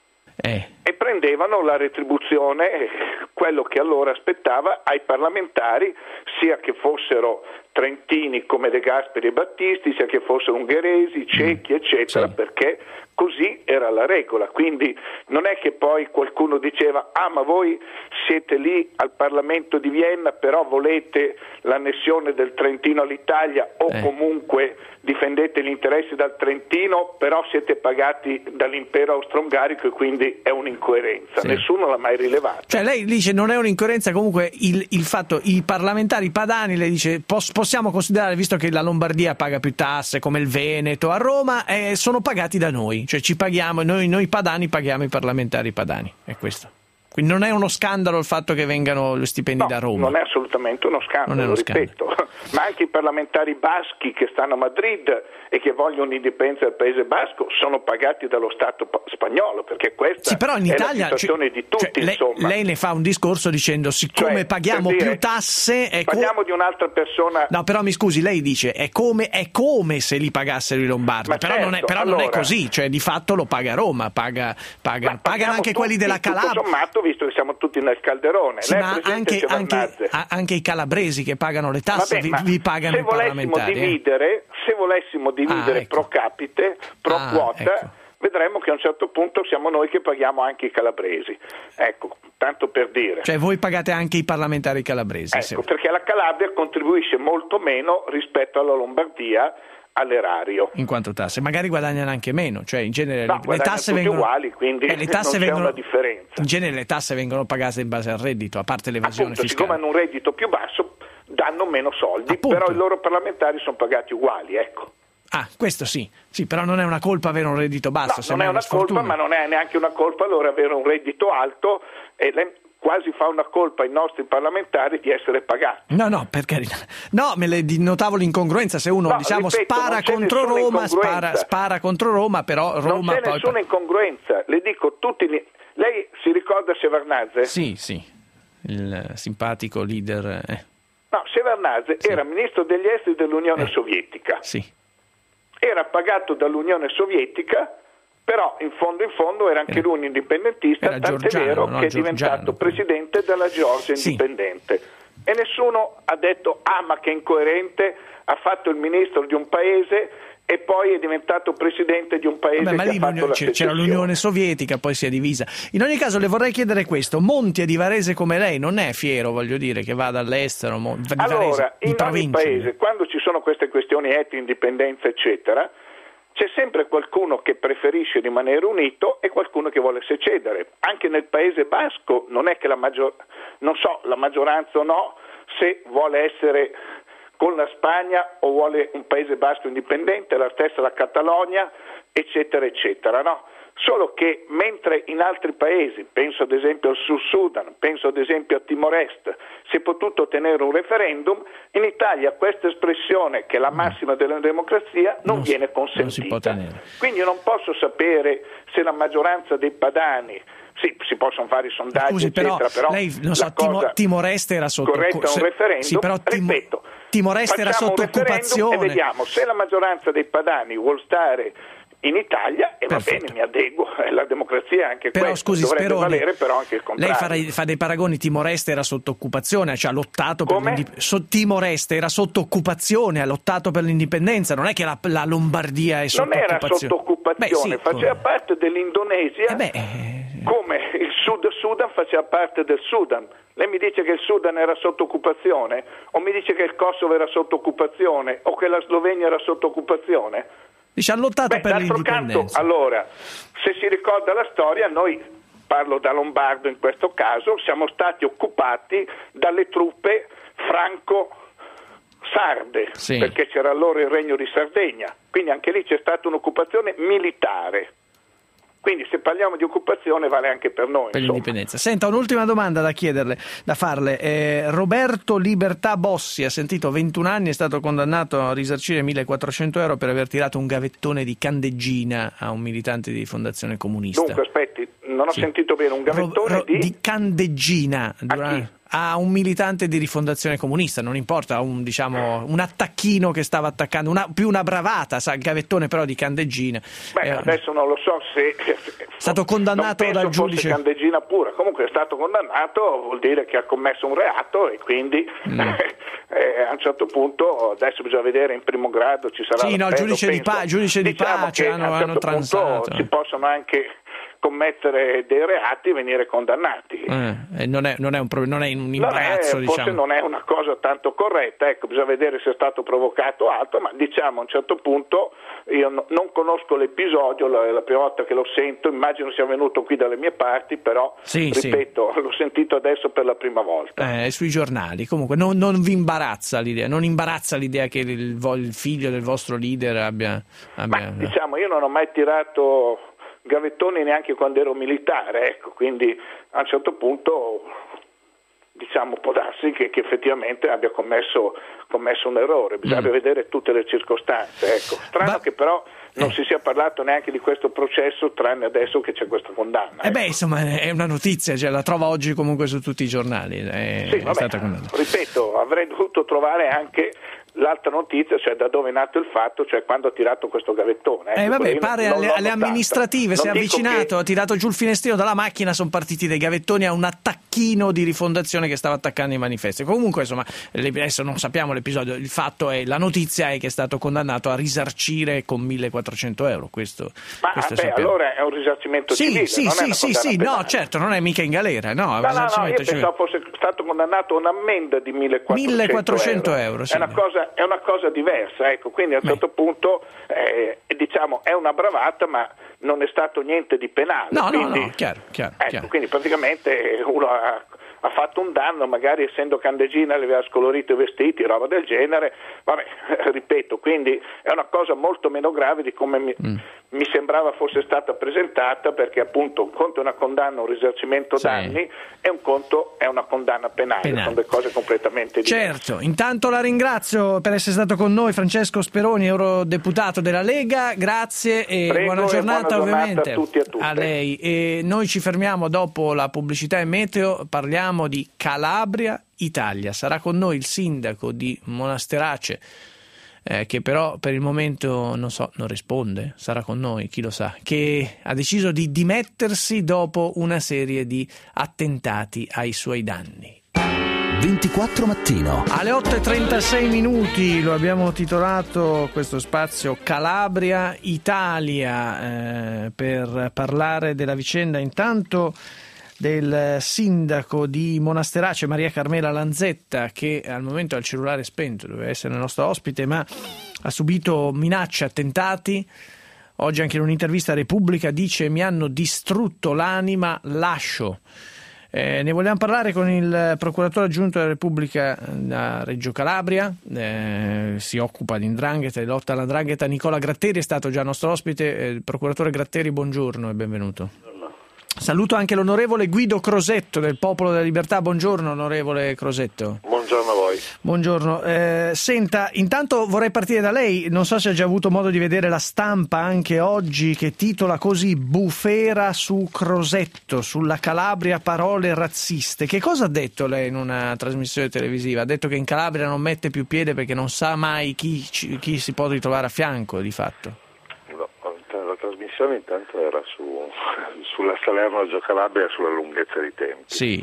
eh. e prendevano la retribuzione, quello che allora aspettava ai parlamentari, sia che fossero trentini come De Gasperi e Battisti, sia che fossero ungheresi, cechi, eccetera, sì. Perché così era la regola. Quindi non è che poi qualcuno diceva ah ma voi siete lì al Parlamento di Vienna però volete l'annessione del Trentino all'Italia o eh. comunque difendete gli interessi del Trentino però siete pagati dall'impero austro-ungarico e quindi è un'incoerenza. Sì. Nessuno l'ha mai rilevato. Cioè lei dice non è un'incoerenza, comunque il, il fatto, i parlamentari padani, lei dice pos, possiamo considerare, visto che la Lombardia paga più tasse come il Veneto a Roma, eh, sono pagati da noi, cioè ci paghiamo, noi, noi padani paghiamo i parlamentari padani, è questo. Quindi non è uno scandalo il fatto che vengano gli stipendi no, da Roma. Non è assolutamente uno scandalo, uno ripeto, scandalo. Ma anche i parlamentari baschi che stanno a Madrid e che vogliono l'indipendenza del Paese Basco sono pagati dallo Stato spagnolo, perché questa sì, però in è Italia, la situazione cioè, di tutti, cioè, lei, insomma. Lei ne fa un discorso dicendo siccome cioè, paghiamo dire, più tasse... È paghiamo co- di un'altra persona... No, però mi scusi, lei dice è come, è come se li pagassero i lombardi, ma però, certo, non, è, però allora, non è così, cioè di fatto lo paga Roma, paga, paga, pagano anche tutti, quelli della Calabria. Tutto sommato adesso visto che siamo tutti nel calderone. Sì, Lei ma anche, anche, anche i calabresi che pagano le tasse Vabbè, vi, vi pagano se i parlamentari. Dividere, eh? Se volessimo dividere ah, ecco. pro capite, pro ah, quota, ecco. vedremo che a un certo punto siamo noi che paghiamo anche i calabresi. Ecco, tanto per dire. Cioè voi pagate anche i parlamentari calabresi. Ecco, sì. Perché la Calabria contribuisce molto meno rispetto alla Lombardia all'erario. In quanto tasse, magari guadagnano anche meno, cioè in genere no, le tasse vengono uguali, quindi eh, le tasse non c'è vengono... una differenza. In genere le tasse vengono pagate in base al reddito, a parte l'evasione Appunto, fiscale. siccome hanno un reddito più basso danno meno soldi, Appunto. però i loro parlamentari sono pagati uguali, ecco. Ah, questo sì, sì, però non è una colpa avere un reddito basso. No, non è una colpa, ma non è neanche una colpa allora avere un reddito alto e le... quasi fa una colpa ai nostri parlamentari di essere pagati. No, no, per carità. No, me le notavo l'incongruenza, se uno no, diciamo ripeto, spara contro Roma, spara, spara contro Roma, però Roma non c'è poi... nessuna incongruenza. Le dico tutti gli... Lei si ricorda Shevardnadze? Sì, sì. Il simpatico leader eh. No, Shevardnadze sì. era ministro degli esteri dell'Unione eh. Sovietica. Sì. Era pagato dall'Unione Sovietica, però in fondo in fondo era anche era, lui un indipendentista, tant'è Giorgiano, vero no? che è Giorgiano, diventato presidente della Georgia sì. indipendente. E nessuno ha detto ah ma che incoerente, ha fatto il ministro di un paese e poi è diventato presidente di un paese. Vabbè, ma che lì ha fatto la c'era secessione. L'Unione Sovietica, poi si è divisa. In ogni caso le vorrei chiedere questo: Monti è di Varese come lei, non è fiero, voglio dire, che vada all'estero? Di allora, Varese, in ogni paese, quando ci sono queste questioni etniche, indipendenza, eccetera, c'è sempre qualcuno che preferisce rimanere unito e qualcuno che vuole secedere. Anche nel Paese Basco non è che la maggior... non so, la maggioranza o no, se vuole essere con la Spagna o vuole un Paese Basco indipendente, la stessa la Catalogna, eccetera, eccetera, no? Solo che mentre in altri paesi, penso ad esempio al Sud Sudan, penso ad esempio a Timor-Est, si è potuto ottenere un referendum, in Italia questa espressione, che è la massima della democrazia, non, non viene consentita. Non si può tenere. Quindi io non posso sapere se la maggioranza dei padani, sì, si possono fare i sondaggi, Scusi, eccetera, però, però lei non so, Timo, Timor-Est era sotto corretto se, un referendum, sì, però Tim, ripeto, Timor-Est era sotto occupazione. E vediamo se la maggioranza dei padani vuol stare in Italia e va bene, mi adeguo, è la democrazia anche però, questo, scusi, dovrebbe Speroni, valere però anche il contrario. Lei fa, fa dei paragoni, Timor-Est era sotto occupazione, cioè ha lottato per l'indipendenza. So, Timor-Est era sotto occupazione, ha lottato per l'indipendenza, non è che la, la Lombardia è sotto non occupazione. Non era sotto occupazione, Beh, sì, faceva come... parte dell'Indonesia, eh beh... come il Sud Sudan faceva parte del Sudan. Lei mi dice che il Sudan era sotto occupazione, o mi dice che il Kosovo era sotto occupazione, o che la Slovenia era sotto occupazione? Dice, ha lottato Beh, per d'altro l'indipendenza. Canto, allora, se si ricorda la storia, noi, parlo da lombardo in questo caso, siamo stati occupati dalle truppe franco-sarde, sì. Perché c'era allora il Regno di Sardegna, quindi anche lì c'è stata un'occupazione militare. Quindi se parliamo di occupazione vale anche per noi. Per insomma. l'indipendenza. Senta, un'ultima domanda da chiederle, da farle. Eh, Roberto Libertà Bossi, ha sentito, ventuno anni, è stato condannato a risarcire millequattrocento euro per aver tirato un gavettone di candeggina a un militante di Fondazione Comunista. Dunque, aspetti, non ho sì. sentito bene, un gavettone ro, ro, di... di candeggina durante... a un militante di Rifondazione Comunista, non importa, un, diciamo, un attacchino che stava attaccando, una, più una bravata, sa, il gavettone però di candeggina. Beh, eh, adesso non lo so se... È stato condannato dal giudice... candeggina pura, comunque è stato condannato, vuol dire che ha commesso un reato e quindi mm. eh, a un certo punto, adesso bisogna vedere in primo grado, ci sarà... Sì, no, il giudice, di, pa- giudice diciamo di pace hanno, a un certo hanno transato. Si possono anche... commettere dei reati e venire condannati. Eh, non, è, non, è un, non è un imbarazzo, non è, diciamo. Forse non è una cosa tanto corretta, ecco, bisogna vedere se è stato provocato altro, ma diciamo a un certo punto io no, non conosco l'episodio, la, la prima volta che lo sento, immagino sia venuto qui dalle mie parti, però sì, ripeto, sì. l'ho sentito adesso per la prima volta. Eh, sui giornali, comunque non, non vi imbarazza l'idea, non imbarazza l'idea che il, il figlio del vostro leader abbia... abbia... Ma, diciamo, io non ho mai tirato gavettoni neanche quando ero militare, ecco, quindi a un certo punto diciamo può darsi che, che effettivamente abbia commesso, commesso un errore, bisogna mm. vedere tutte le circostanze, ecco. Strano Ma... che però non eh. si sia parlato neanche di questo processo tranne adesso che c'è questa condanna. Eh ecco. beh, insomma, è una notizia, cioè, la trova oggi comunque su tutti i giornali. È, sì, è vabbè, stata condannata. Ripeto, avrei dovuto trovare anche l'altra notizia, cioè da dove è nato il fatto, cioè quando ha tirato questo gavettone. Eh, ecco, vabbè, io pare non- alle, non l'ho alle notata. amministrative, si è Non dico avvicinato, che- ha tirato giù il finestrino dalla macchina, sono partiti dei gavettoni a un attacchino di Rifondazione che stava attaccando i manifesti. Comunque, insomma, adesso non sappiamo l'episodio, il fatto è, la notizia è che è stato condannato a risarcire con millequattrocento euro. Questo, Ma questo beh, sappiamo. allora è un risarcimento Sì, civile, sì, non è sì, una sì, condanna sì, no, penale. certo, non è mica in galera, no, è un No, no, no, io risarcimento civile. pensavo fosse stato condannato a un'ammenda di millequattrocento, millequattrocento euro, sì. È una cosa, è una cosa diversa, ecco, quindi a un Beh. certo punto eh, diciamo è una bravata, ma non è stato niente di penale. No, no, quindi, no, chiaro, chiaro, ecco, chiaro. quindi praticamente uno ha, ha fatto un danno, magari essendo Candegina le aveva scolorito i vestiti, roba del genere, vabbè, ripeto, quindi è una cosa molto meno grave di come mi, Mm. mi sembrava fosse stata presentata, perché appunto un conto è una condanna, un risarcimento Sì. danni, e un conto è una condanna penale, Penale. sono due cose completamente diverse. Certo, intanto la ringrazio per essere stato con noi, Francesco Speroni, eurodeputato della Lega, grazie e Prego, buona e giornata, buona giornata ovviamente a tutti e a tutte. a lei. E noi ci fermiamo dopo la pubblicità e meteo, parliamo di Calabria, Italia. Sarà con noi il sindaco di Monasterace, eh, che però per il momento non so, non risponde, sarà con noi, chi lo sa, che ha deciso di dimettersi dopo una serie di attentati ai suoi danni. ventiquattro mattino. Alle otto e trentasei minuti lo abbiamo titolato questo spazio Calabria, Italia, eh, per parlare della vicenda intanto del sindaco di Monasterace, Maria Carmela Lanzetta, che al momento ha il cellulare spento, doveva essere il nostro ospite, ma ha subito minacce, attentati. Oggi anche in un'intervista a Repubblica dice: mi hanno distrutto l'anima, lascio. Eh, ne vogliamo parlare con il procuratore aggiunto della Repubblica a Reggio Calabria, eh, si occupa di 'ndrangheta e lotta alla 'ndrangheta. Nicola Gratteri è stato già nostro ospite. Eh, il procuratore Gratteri, buongiorno e benvenuto. Saluto anche l'onorevole Guido Crosetto del Popolo della Libertà. Buongiorno onorevole Crosetto. Buongiorno a voi. Buongiorno. Eh, senta, intanto vorrei partire da lei, non so se ha già avuto modo di vedere la stampa anche oggi che titola così: bufera su Crosetto, sulla Calabria parole razziste. Che cosa ha detto lei in una trasmissione televisiva? Ha detto che in Calabria non mette più piede perché non sa mai chi, chi si può ritrovare a fianco di fatto. La trasmissione intanto era su, sulla Salerno-Reggio Calabria e sulla lunghezza dei tempi. Sì.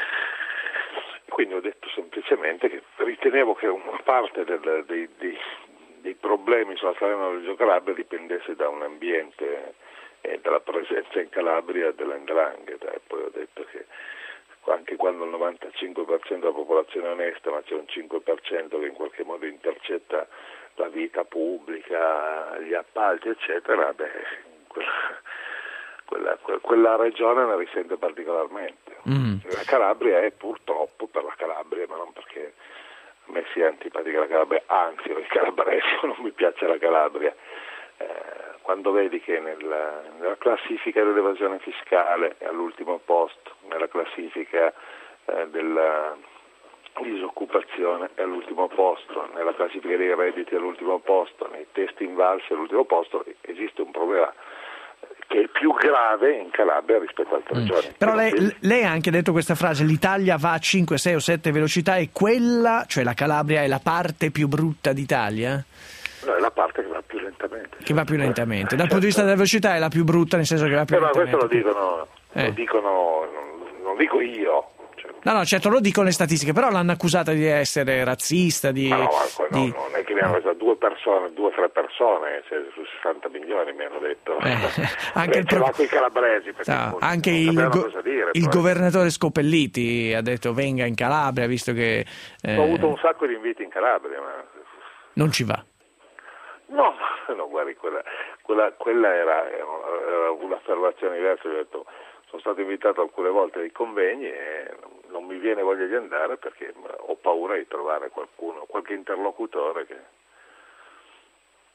Quindi ho detto semplicemente che ritenevo che una parte del, dei, dei, dei problemi sulla Salerno-Reggio Calabria dipendesse da un ambiente e dalla presenza in Calabria della 'ndrangheta, e poi ho detto che anche quando il novantacinque per cento della popolazione è onesta, ma c'è un cinque per cento che in qualche modo intercetta la vita pubblica, gli appalti eccetera, beh, quella, quella, quella regione ne risente particolarmente. Mm. La Calabria è purtroppo, per la Calabria, ma non perché a me sia antipatica la Calabria, anzi il calabrese, non mi piace la Calabria, eh, quando vedi che nella, nella classifica dell'evasione fiscale è all'ultimo posto, nella classifica eh, della disoccupazione è all'ultimo posto, nella classifica dei redditi è all'ultimo posto, nei test invalsi è all'ultimo posto, esiste un problema che è più grave in Calabria rispetto ad altre Mm. regioni. Però lei, lei ha anche detto questa frase: l'Italia va a cinque, sei o sette velocità e quella, cioè la Calabria, è la parte più brutta d'Italia? No, è la parte che va più lentamente. Che va più lentamente. Dal Certo. punto di vista della velocità è la più brutta, nel senso che va più Eh, ma lentamente. questo lo dicono, Eh. lo dicono non, non dico io. Cioè, No, no, certo, lo dicono le statistiche, però l'hanno accusata di essere razzista, di... ma no, ma no, di- non è che mi hanno preso due persone, due o tre persone, cioè, su sessanta milioni mi hanno detto. Eh, anche il ce pro- l'ha coi calabresi, perché No, non- anche non il, sapevano go- cosa dire, il poi. governatore Scopelliti ha detto venga in Calabria, visto che eh, Ho avuto un sacco di inviti in Calabria, ma non ci va. no, no, guardi, quella, quella, quella era, era un'affermazione diversa. Ho detto, sono stato invitato alcune volte ai convegni e non mi viene voglia di andare perché ho paura di trovare qualcuno, qualche interlocutore che...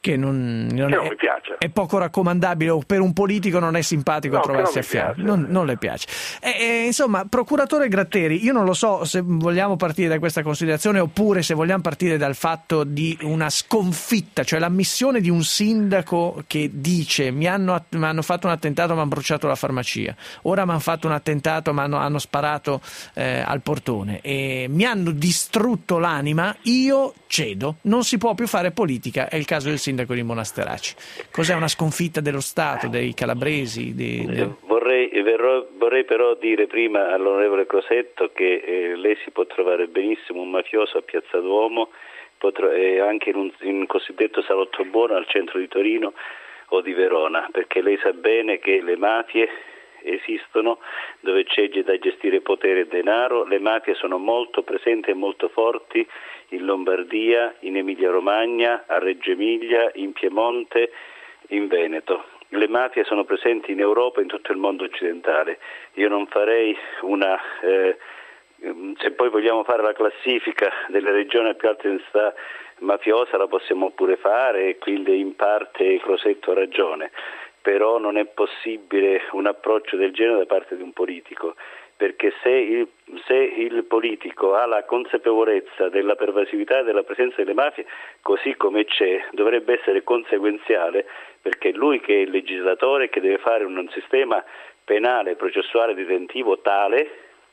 che non, non, che non è, mi piace. È poco raccomandabile, o per un politico non è simpatico no, trovarsi a fianco, non, non le piace. E, e, insomma, procuratore Gratteri, io non lo so se vogliamo partire da questa considerazione oppure se vogliamo partire dal fatto di una sconfitta, cioè l'ammissione di un sindaco che dice mi hanno, mi hanno fatto un attentato, mi hanno bruciato la farmacia, ora mi hanno fatto un attentato, mi hanno, hanno sparato eh, al portone e mi hanno distrutto l'anima, io cedo, non si può più fare politica, è il caso del sindaco di Monasteraci. Cos'è una sconfitta dello Stato, dei calabresi? Di, di... Vorrei, verrò, vorrei però dire prima all'onorevole Crosetto che eh, lei si può trovare benissimo un mafioso a Piazza Duomo, potro- eh, anche in un, in un cosiddetto salotto buono al centro di Torino o di Verona, perché lei sa bene che le mafie esistono dove c'è da gestire potere e denaro. Le mafie sono molto presenti e molto forti in Lombardia, in Emilia-Romagna, a Reggio Emilia, in Piemonte, in Veneto. Le mafie sono presenti in Europa e in tutto il mondo occidentale. Io non farei una eh, se poi vogliamo fare la classifica delle regioni a più alta densità mafiosa la possiamo pure fare e quindi in parte Crosetto ha ragione, però non è possibile un approccio del genere da parte di un politico, perché se il, se il politico ha la consapevolezza della pervasività e della presenza delle mafie, così come c'è, dovrebbe essere conseguenziale, perché è lui che è il legislatore che deve fare un, un sistema penale, processuale, detentivo tale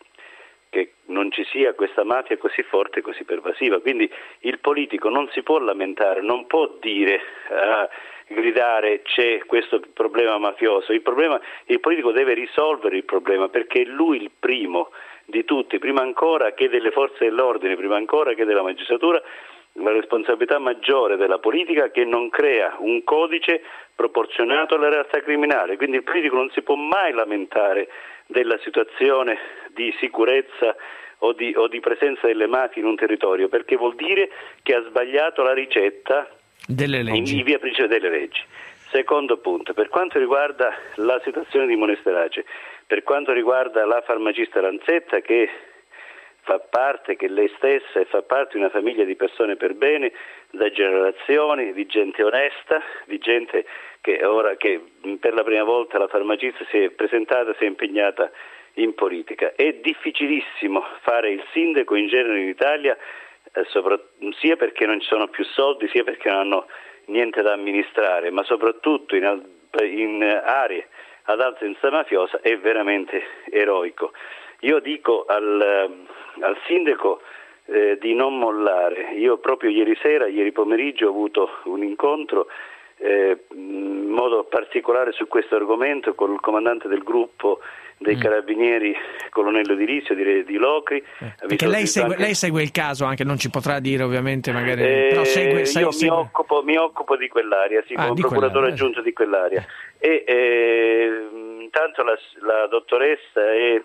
che non ci sia questa mafia così forte e così pervasiva. Quindi il politico non si può lamentare, non può dire, uh, gridare c'è questo problema mafioso. Il problema, il politico deve risolvere il problema, perché è lui il primo di tutti, prima ancora che delle forze dell'ordine, prima ancora che della magistratura. La responsabilità maggiore della politica che non crea un codice proporzionato alla realtà criminale, quindi il politico non si può mai lamentare della situazione di sicurezza o di, o di presenza delle mafie in un territorio, perché vuol dire che ha sbagliato la ricetta delle leggi. in via principale delle leggi. Secondo punto, per quanto riguarda la situazione di Monasteraci, per quanto riguarda la farmacista Lanzetta che fa parte, che lei stessa e fa parte di una famiglia di persone per bene da generazioni, di gente onesta, di gente che ora che per la prima volta la farmacista si è presentata, si è impegnata in politica. È difficilissimo fare il sindaco in genere in Italia, eh, sopra, sia perché non ci sono più soldi, sia perché non hanno niente da amministrare, ma soprattutto in, in aree ad alta densità mafiosa è veramente eroico. Io dico al, al sindaco eh, di non mollare. Io proprio ieri sera, ieri pomeriggio ho avuto un incontro eh, in modo particolare su questo argomento con il comandante del gruppo dei mm. carabinieri, colonnello Di Risio di, di Locri. Eh, perché lei segue, anche... lei segue il caso, anche non ci potrà dire ovviamente magari, eh, però segue, segue, io segue... Mi, occupo, mi occupo di quell'area, sì, ah, come di procuratore aggiunto di quell'area. E eh, intanto la, la dottoressa è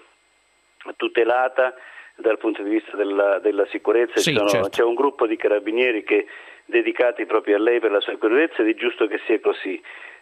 tutelata dal punto di vista della, della sicurezza, sì, sono, certo. C'è un gruppo di carabinieri che dedicati proprio a lei per la sua sicurezza ed è giusto che sia così.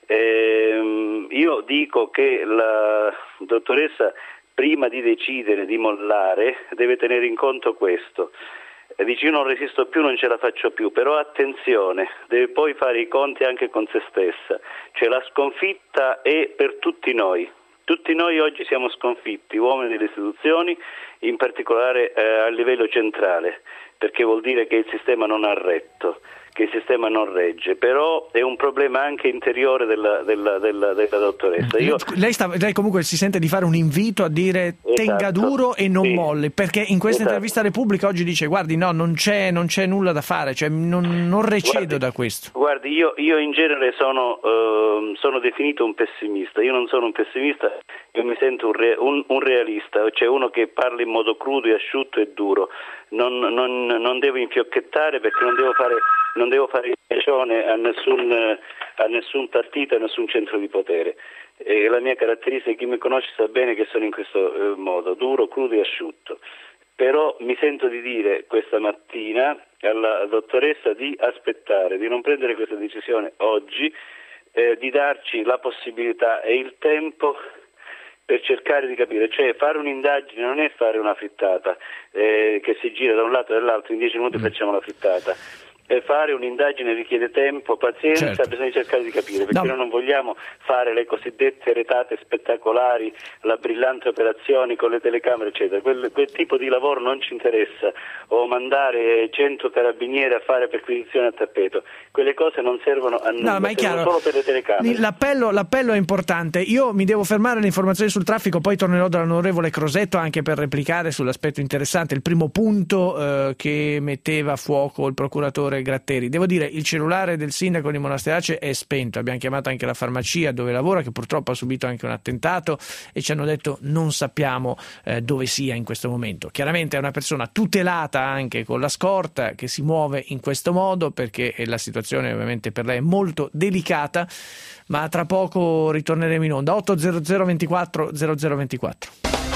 Eh, io dico che la dottoressa prima di decidere di mollare deve tenere in conto questo. Eh, dice io non resisto più, non ce la faccio più, però attenzione, deve poi fare i conti anche con se stessa, cioè la sconfitta è per tutti noi. Tutti noi oggi siamo sconfitti, uomini delle istituzioni, in particolare eh, a livello centrale, perché vuol dire che il sistema non ha retto, che il sistema non regge, però è un problema anche interiore della, della, della, della dottoressa. Io... Lei, sta, lei comunque si sente di fare un invito a dire tenga esatto. duro e non sì. molli, perché in questa esatto. intervista a Repubblica oggi dice guardi no, non c'è, non c'è nulla da fare, cioè non, non recedo guardi, da questo. Guardi, io, io in genere sono, uh, sono definito un pessimista, io non sono un pessimista, io mi sento un, re, un, un realista, cioè uno che parla in modo crudo e asciutto e duro, non, non, non devo infiocchettare perché non devo fare... non devo fare ragione a nessun, a nessun partito, a nessun centro di potere. E la mia caratteristica, chi mi conosce sa bene che sono in questo eh, modo, duro, crudo e asciutto. Però mi sento di dire questa mattina alla dottoressa di aspettare, di non prendere questa decisione oggi, eh, di darci la possibilità e il tempo per cercare di capire, cioè fare un'indagine non è fare una frittata eh, che si gira da un lato e dall'altro, in dieci minuti mm. facciamo la frittata. eh, fare un'indagine richiede tempo, pazienza, certo. bisogna cercare di capire, perché no. noi non vogliamo fare le cosiddette retate spettacolari, la brillante operazioni con le telecamere eccetera, quel, quel tipo di lavoro non ci interessa, o mandare cento carabinieri a fare perquisizione a tappeto, quelle cose non servono a nulla, no, ma è chiaro. solo per le telecamere. L'appello, l'appello è importante. Io mi devo fermare alle informazioni sul traffico, poi tornerò dall'onorevole Crosetto anche per replicare sull'aspetto interessante, il primo punto eh, che metteva a fuoco il procuratore Gratteri. Devo dire, il cellulare del sindaco di Monasterace è spento, abbiamo chiamato anche la farmacia dove lavora, che purtroppo ha subito anche un attentato, e ci hanno detto non sappiamo eh, dove sia in questo momento. Chiaramente è una persona tutelata anche con la scorta, che si muove in questo modo perché la situazione ovviamente per lei è molto delicata, ma tra poco ritorneremo in onda. otto zero zero ventiquattro zero zero ventiquattro.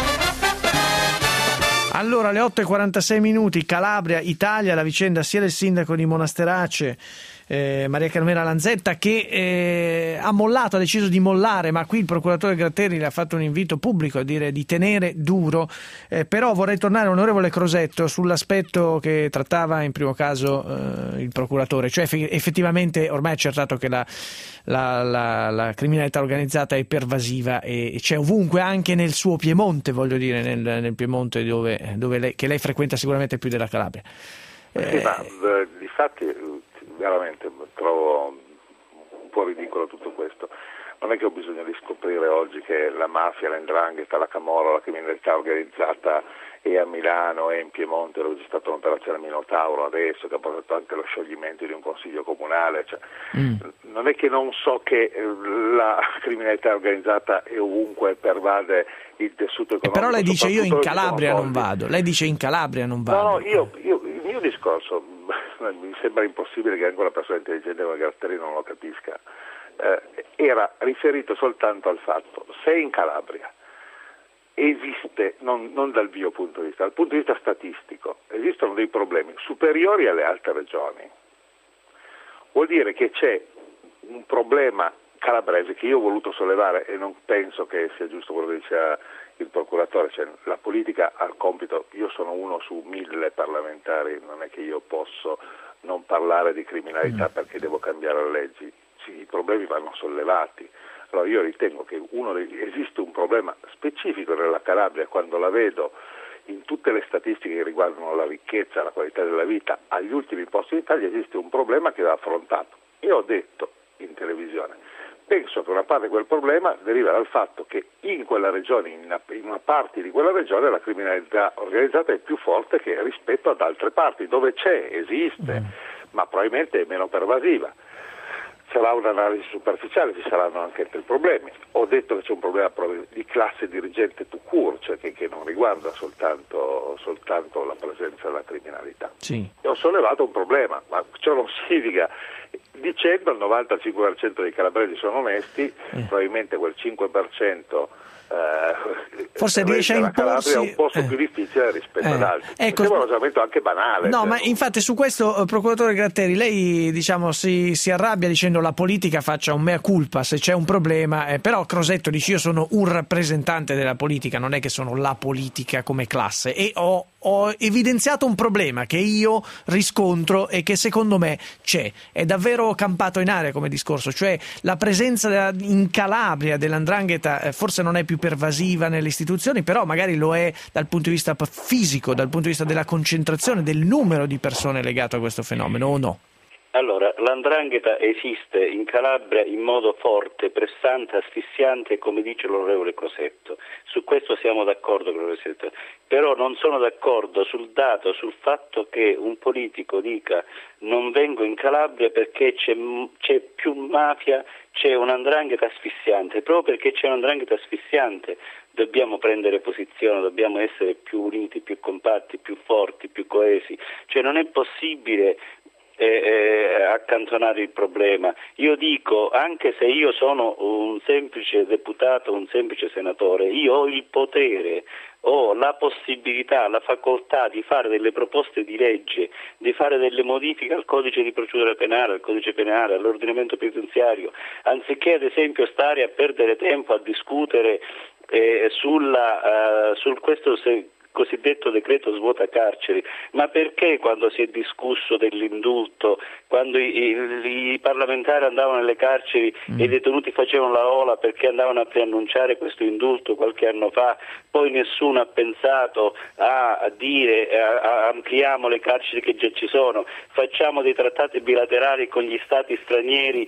Allora, alle otto e quarantasei minuti, Calabria, Italia, la vicenda sia del sindaco di Monasterace, eh, Maria Carmela Lanzetta, che eh, ha mollato, ha deciso di mollare, ma qui il procuratore Gratteri le ha fatto un invito pubblico a dire di tenere duro, eh, però vorrei tornare, onorevole Crosetto, sull'aspetto che trattava in primo caso eh, il procuratore, cioè effettivamente ormai è accertato che la, la, la, la criminalità organizzata è pervasiva e, e c'è ovunque, anche nel suo Piemonte, voglio dire, nel, nel Piemonte dove dove lei, che lei frequenta sicuramente più della Calabria. Eh... Sì, ma eh, difatti veramente trovo un po' ridicolo tutto questo. Non è che ho bisogno di scoprire oggi che la mafia, la 'ndrangheta, la camorra, la criminalità organizzata è a Milano e in Piemonte, dove c'è stata un'operazione Minotauro adesso che ha portato anche lo scioglimento di un consiglio comunale. Cioè, mm. Non è che non so che la criminalità organizzata è ovunque e pervade il tessuto economico. Eh, però lei dice io in Calabria non vado, lei dice in Calabria non vado. No, no, io, io, il mio discorso, mi sembra impossibile che anche una persona intelligente come Gratteri non lo capisca, eh, era riferito soltanto al fatto, se in Calabria esiste, non, non dal mio punto di vista, dal punto di vista statistico, esistono dei problemi superiori alle altre regioni, vuol dire che c'è un problema calabrese che io ho voluto sollevare e non penso che sia giusto quello che diceva il procuratore, cioè la politica ha il compito, io sono uno su mille parlamentari, non è che io posso non parlare di criminalità perché devo cambiare le leggi, sì, i problemi vanno sollevati. Allora io ritengo che uno dei, esiste un problema specifico nella Calabria, quando la vedo in tutte le statistiche che riguardano la ricchezza, la qualità della vita, agli ultimi posti d'Italia esiste un problema che va affrontato. Io ho detto in televisione, penso che una parte di quel problema deriva dal fatto che in quella regione, in una, in una parte di quella regione, la criminalità organizzata è più forte che rispetto ad altre parti, dove c'è, esiste, mm. ma probabilmente è meno pervasiva. Sarà un'analisi superficiale, ci saranno anche altri problemi. Ho detto che c'è un problema di classe dirigente tout court, cioè che, che non riguarda soltanto, soltanto la presenza della criminalità. Sì. E ho sollevato un problema, ma ciò non significa, dicendo il novantacinque per cento dei calabresi sono onesti, eh. probabilmente quel cinque per cento eh, forse riesce a imporsi, è un posto eh. più difficile rispetto eh. ad altri. Ecco, mi sembra un ragionamento anche banale. No, cioè, ma infatti su questo, procuratore Gratteri, lei diciamo si, si arrabbia dicendo la politica faccia un mea culpa se c'è un problema, eh, però Crosetto dice io sono un rappresentante della politica, non è che sono la politica come classe, e ho, ho evidenziato un problema che io riscontro e che secondo me c'è, è davvero campato in aria come discorso, cioè la presenza della, in Calabria della 'ndrangheta eh, forse non è più pervasiva nelle istituzioni, però magari lo è dal punto di vista fisico, dal punto di vista della concentrazione, del numero di persone legato a questo fenomeno, o no? Allora, la 'ndrangheta esiste in Calabria in modo forte, pressante, asfissiante, come dice l'onorevole Crosetto. Su questo siamo d'accordo con l'onorevole Crosetto. Però non sono d'accordo sul dato, sul fatto che un politico dica non vengo in Calabria perché c'è, c'è più mafia, c'è una 'ndrangheta asfissiante. Proprio perché c'è una 'ndrangheta asfissiante dobbiamo prendere posizione, dobbiamo essere più uniti, più compatti, più forti, più coesi. Cioè non è possibile Eh, eh, accantonare il problema. Io dico, anche se io sono un semplice deputato, un semplice senatore, io ho il potere, ho la possibilità, la facoltà di fare delle proposte di legge, di fare delle modifiche al codice di procedura penale, al codice penale, all'ordinamento penitenziario, anziché ad esempio stare a perdere tempo a discutere eh, sulla, uh, sul questo se, cosiddetto decreto svuota carceri, ma perché quando si è discusso dell'indulto, quando i, i, i parlamentari andavano nelle carceri mm. e i detenuti facevano la ola perché andavano a preannunciare questo indulto qualche anno fa, poi nessuno ha pensato a, a dire a, a ampliamo le carceri che già ci sono, facciamo dei trattati bilaterali con gli stati stranieri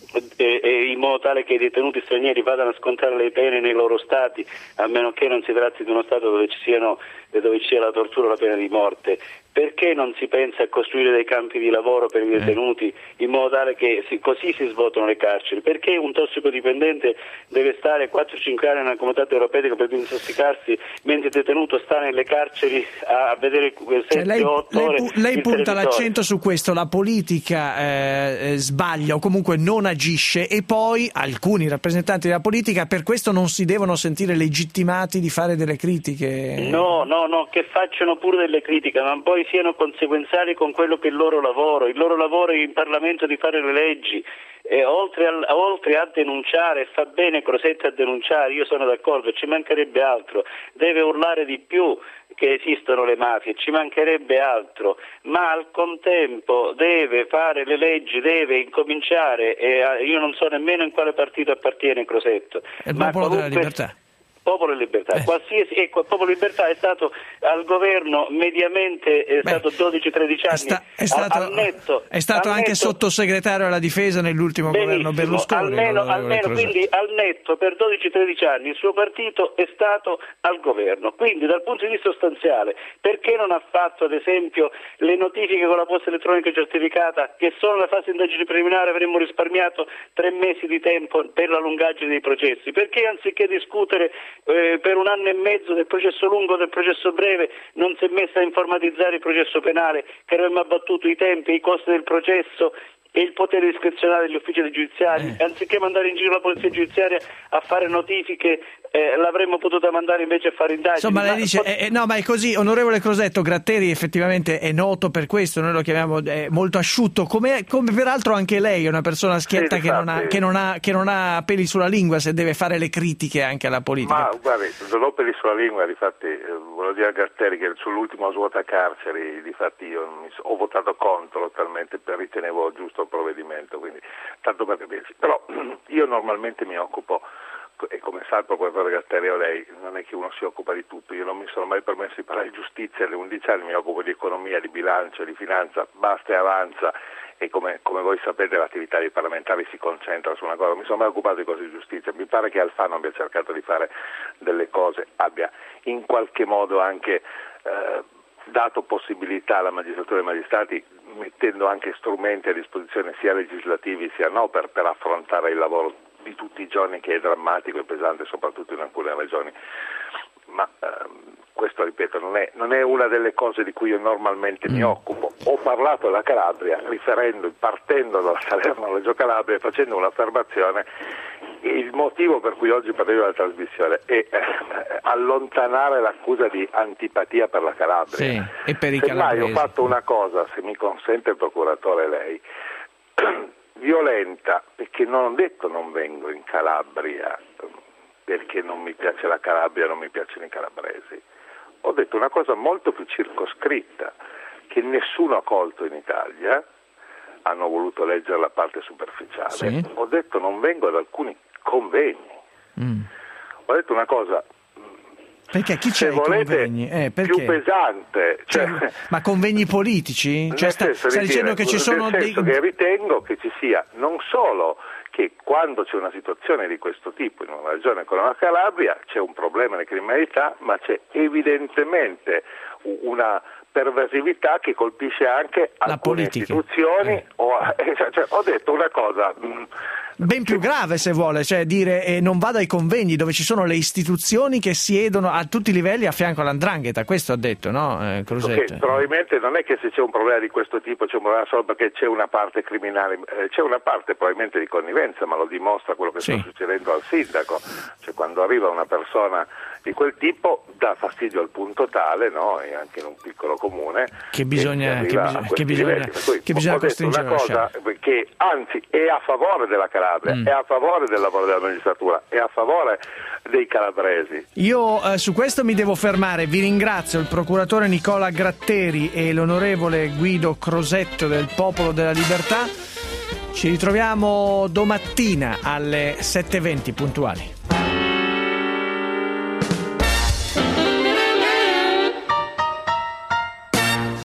E, e in modo tale che i detenuti stranieri vadano a scontare le pene nei loro stati, a meno che non si tratti di uno stato dove ci siano, dove ci sia la tortura o la pena di morte. Perché non si pensa a costruire dei campi di lavoro per i detenuti in modo tale che si, così si svuotano le carceri? Perché un tossicodipendente deve stare quattro cinque anni in una comunità terapeutica per disintossicarsi, mentre il detenuto sta nelle carceri a, a vedere sette otto cioè, ore? Lei, lei punta l'accento su questo, la politica eh, sbaglia o comunque non agisce, e poi alcuni rappresentanti della politica per questo non si devono sentire legittimati di fare delle critiche. No, no, no, che facciano pure delle critiche, ma poi siano conseguenziali con quello che è il loro lavoro. Il loro lavoro in Parlamento di fare le leggi, e oltre, a, oltre a denunciare, fa bene Crosetti a denunciare, io sono d'accordo, ci mancherebbe altro, deve urlare di più che esistono le mafie, ci mancherebbe altro, ma al contempo deve fare le leggi, deve incominciare, e io non so nemmeno in quale partito appartiene Crosetto. Il ma Popolo qualunque... della Libertà. Popolo e Libertà, eh. qualsiasi ecco, il Popolo e Libertà è stato al governo mediamente è Beh, stato dodici tredici anni, è, sta, è stato, al netto, è stato al anche netto, sottosegretario alla difesa nell'ultimo governo Berlusconi. Almeno, almeno quindi al netto per dodici tredici anni il suo partito è stato al governo, quindi dal punto di vista sostanziale perché non ha fatto ad esempio le notifiche con la posta elettronica certificata, che sono la fase indagini preliminare, avremmo risparmiato tre mesi di tempo per la lungaggine dei processi? Perché anziché discutere Eh, per un anno e mezzo del processo lungo, del processo breve, non si è messa a informatizzare il processo penale, che avremmo abbattuto i tempi, i costi del processo e il potere discrezionale degli uffici giudiziari? Eh. Anziché mandare in giro la polizia giudiziaria a fare notifiche, eh, l'avremmo potuta mandare invece a fare indagini. Insomma, lei ma dice, pot- eh, no, ma è così, onorevole Crosetto. Gratteri effettivamente è noto per questo, noi lo chiamiamo eh, molto asciutto, come, come peraltro anche lei è una persona schietta sì, che, non ha, che, non ha, che non ha peli sulla lingua se deve fare le critiche anche alla politica. Ma guardi, non ho peli sulla lingua, difatti eh, volevo dire a Gratteri che sull'ultimo svuota carceri difatti io mi so, ho votato contro talmente per ritenevo giusto il provvedimento, quindi tanto per capirci. Però io normalmente mi occupo, e come sa il procuratore Gratteri o lei, non è che uno si occupa di tutto, io non mi sono mai permesso di parlare di giustizia, alle undici anni mi occupo di economia, di bilancio, di finanza, basta e avanza, e come, come voi sapete l'attività dei parlamentari si concentra su una cosa, mi sono mai occupato di cose di giustizia, mi pare che Alfano abbia cercato di fare delle cose, abbia in qualche modo anche eh, dato possibilità alla magistratura e ai magistrati, mettendo anche strumenti a disposizione sia legislativi sia no per, per affrontare il lavoro di tutti i giorni, che è drammatico e pesante soprattutto in alcune regioni, ma ehm, questo ripeto non è, non è una delle cose di cui io normalmente mm. mi occupo. Ho parlato della Calabria riferendo, partendo dalla Salerno-Reggio Calabria e facendo un'affermazione. Il motivo per cui oggi parlerò della trasmissione è eh, allontanare l'accusa di antipatia per la Calabria. Sì, e per i Semmai calabresi. ho fatto una cosa, se mi consente il procuratore lei, violenta, perché non ho detto non vengo in Calabria perché non mi piace la Calabria, non mi piacciono i calabresi. Ho detto una cosa molto più circoscritta, che nessuno ha colto in Italia, hanno voluto leggere la parte superficiale. Sì. Ho detto non vengo ad alcuni convegni. Mm. Ho detto una cosa, perché chi c'è se volete, convegni? Eh, più pesante. Cioè, cioè, ma convegni politici? Cioè, sta, sta dicendo dire, che ci sono nel senso dei... che ritengo che ci sia non solo che quando c'è una situazione di questo tipo in una regione come la Calabria c'è un problema di criminalità, ma c'è evidentemente una pervasività che colpisce anche la alcune politica. istituzioni. Eh. O, cioè, ho detto una cosa mh, ben più grave, se vuole, cioè dire eh, non vado ai convegni dove ci sono le istituzioni che siedono a tutti i livelli a fianco all''ndrangheta, questo ha detto, no? Eh, Crosetto. Probabilmente non è che se c'è un problema di questo tipo c'è un problema solo perché c'è una parte criminale, eh, c'è una parte probabilmente di connivenza, ma lo dimostra quello che sì. sta succedendo al sindaco, cioè quando arriva una persona di quel tipo dà fastidio al punto tale, no? E anche in un piccolo comune, che bisogna, che bisogna, che bisogna, che bisogna costringere una cosa che anzi è a favore della Calabria, mm. è a favore del lavoro della magistratura, è a favore dei calabresi. Io eh, su questo mi devo fermare. Vi ringrazio il procuratore Nicola Gratteri e l'onorevole Guido Crosetto del Popolo della Libertà. Ci ritroviamo domattina alle sette e venti puntuali.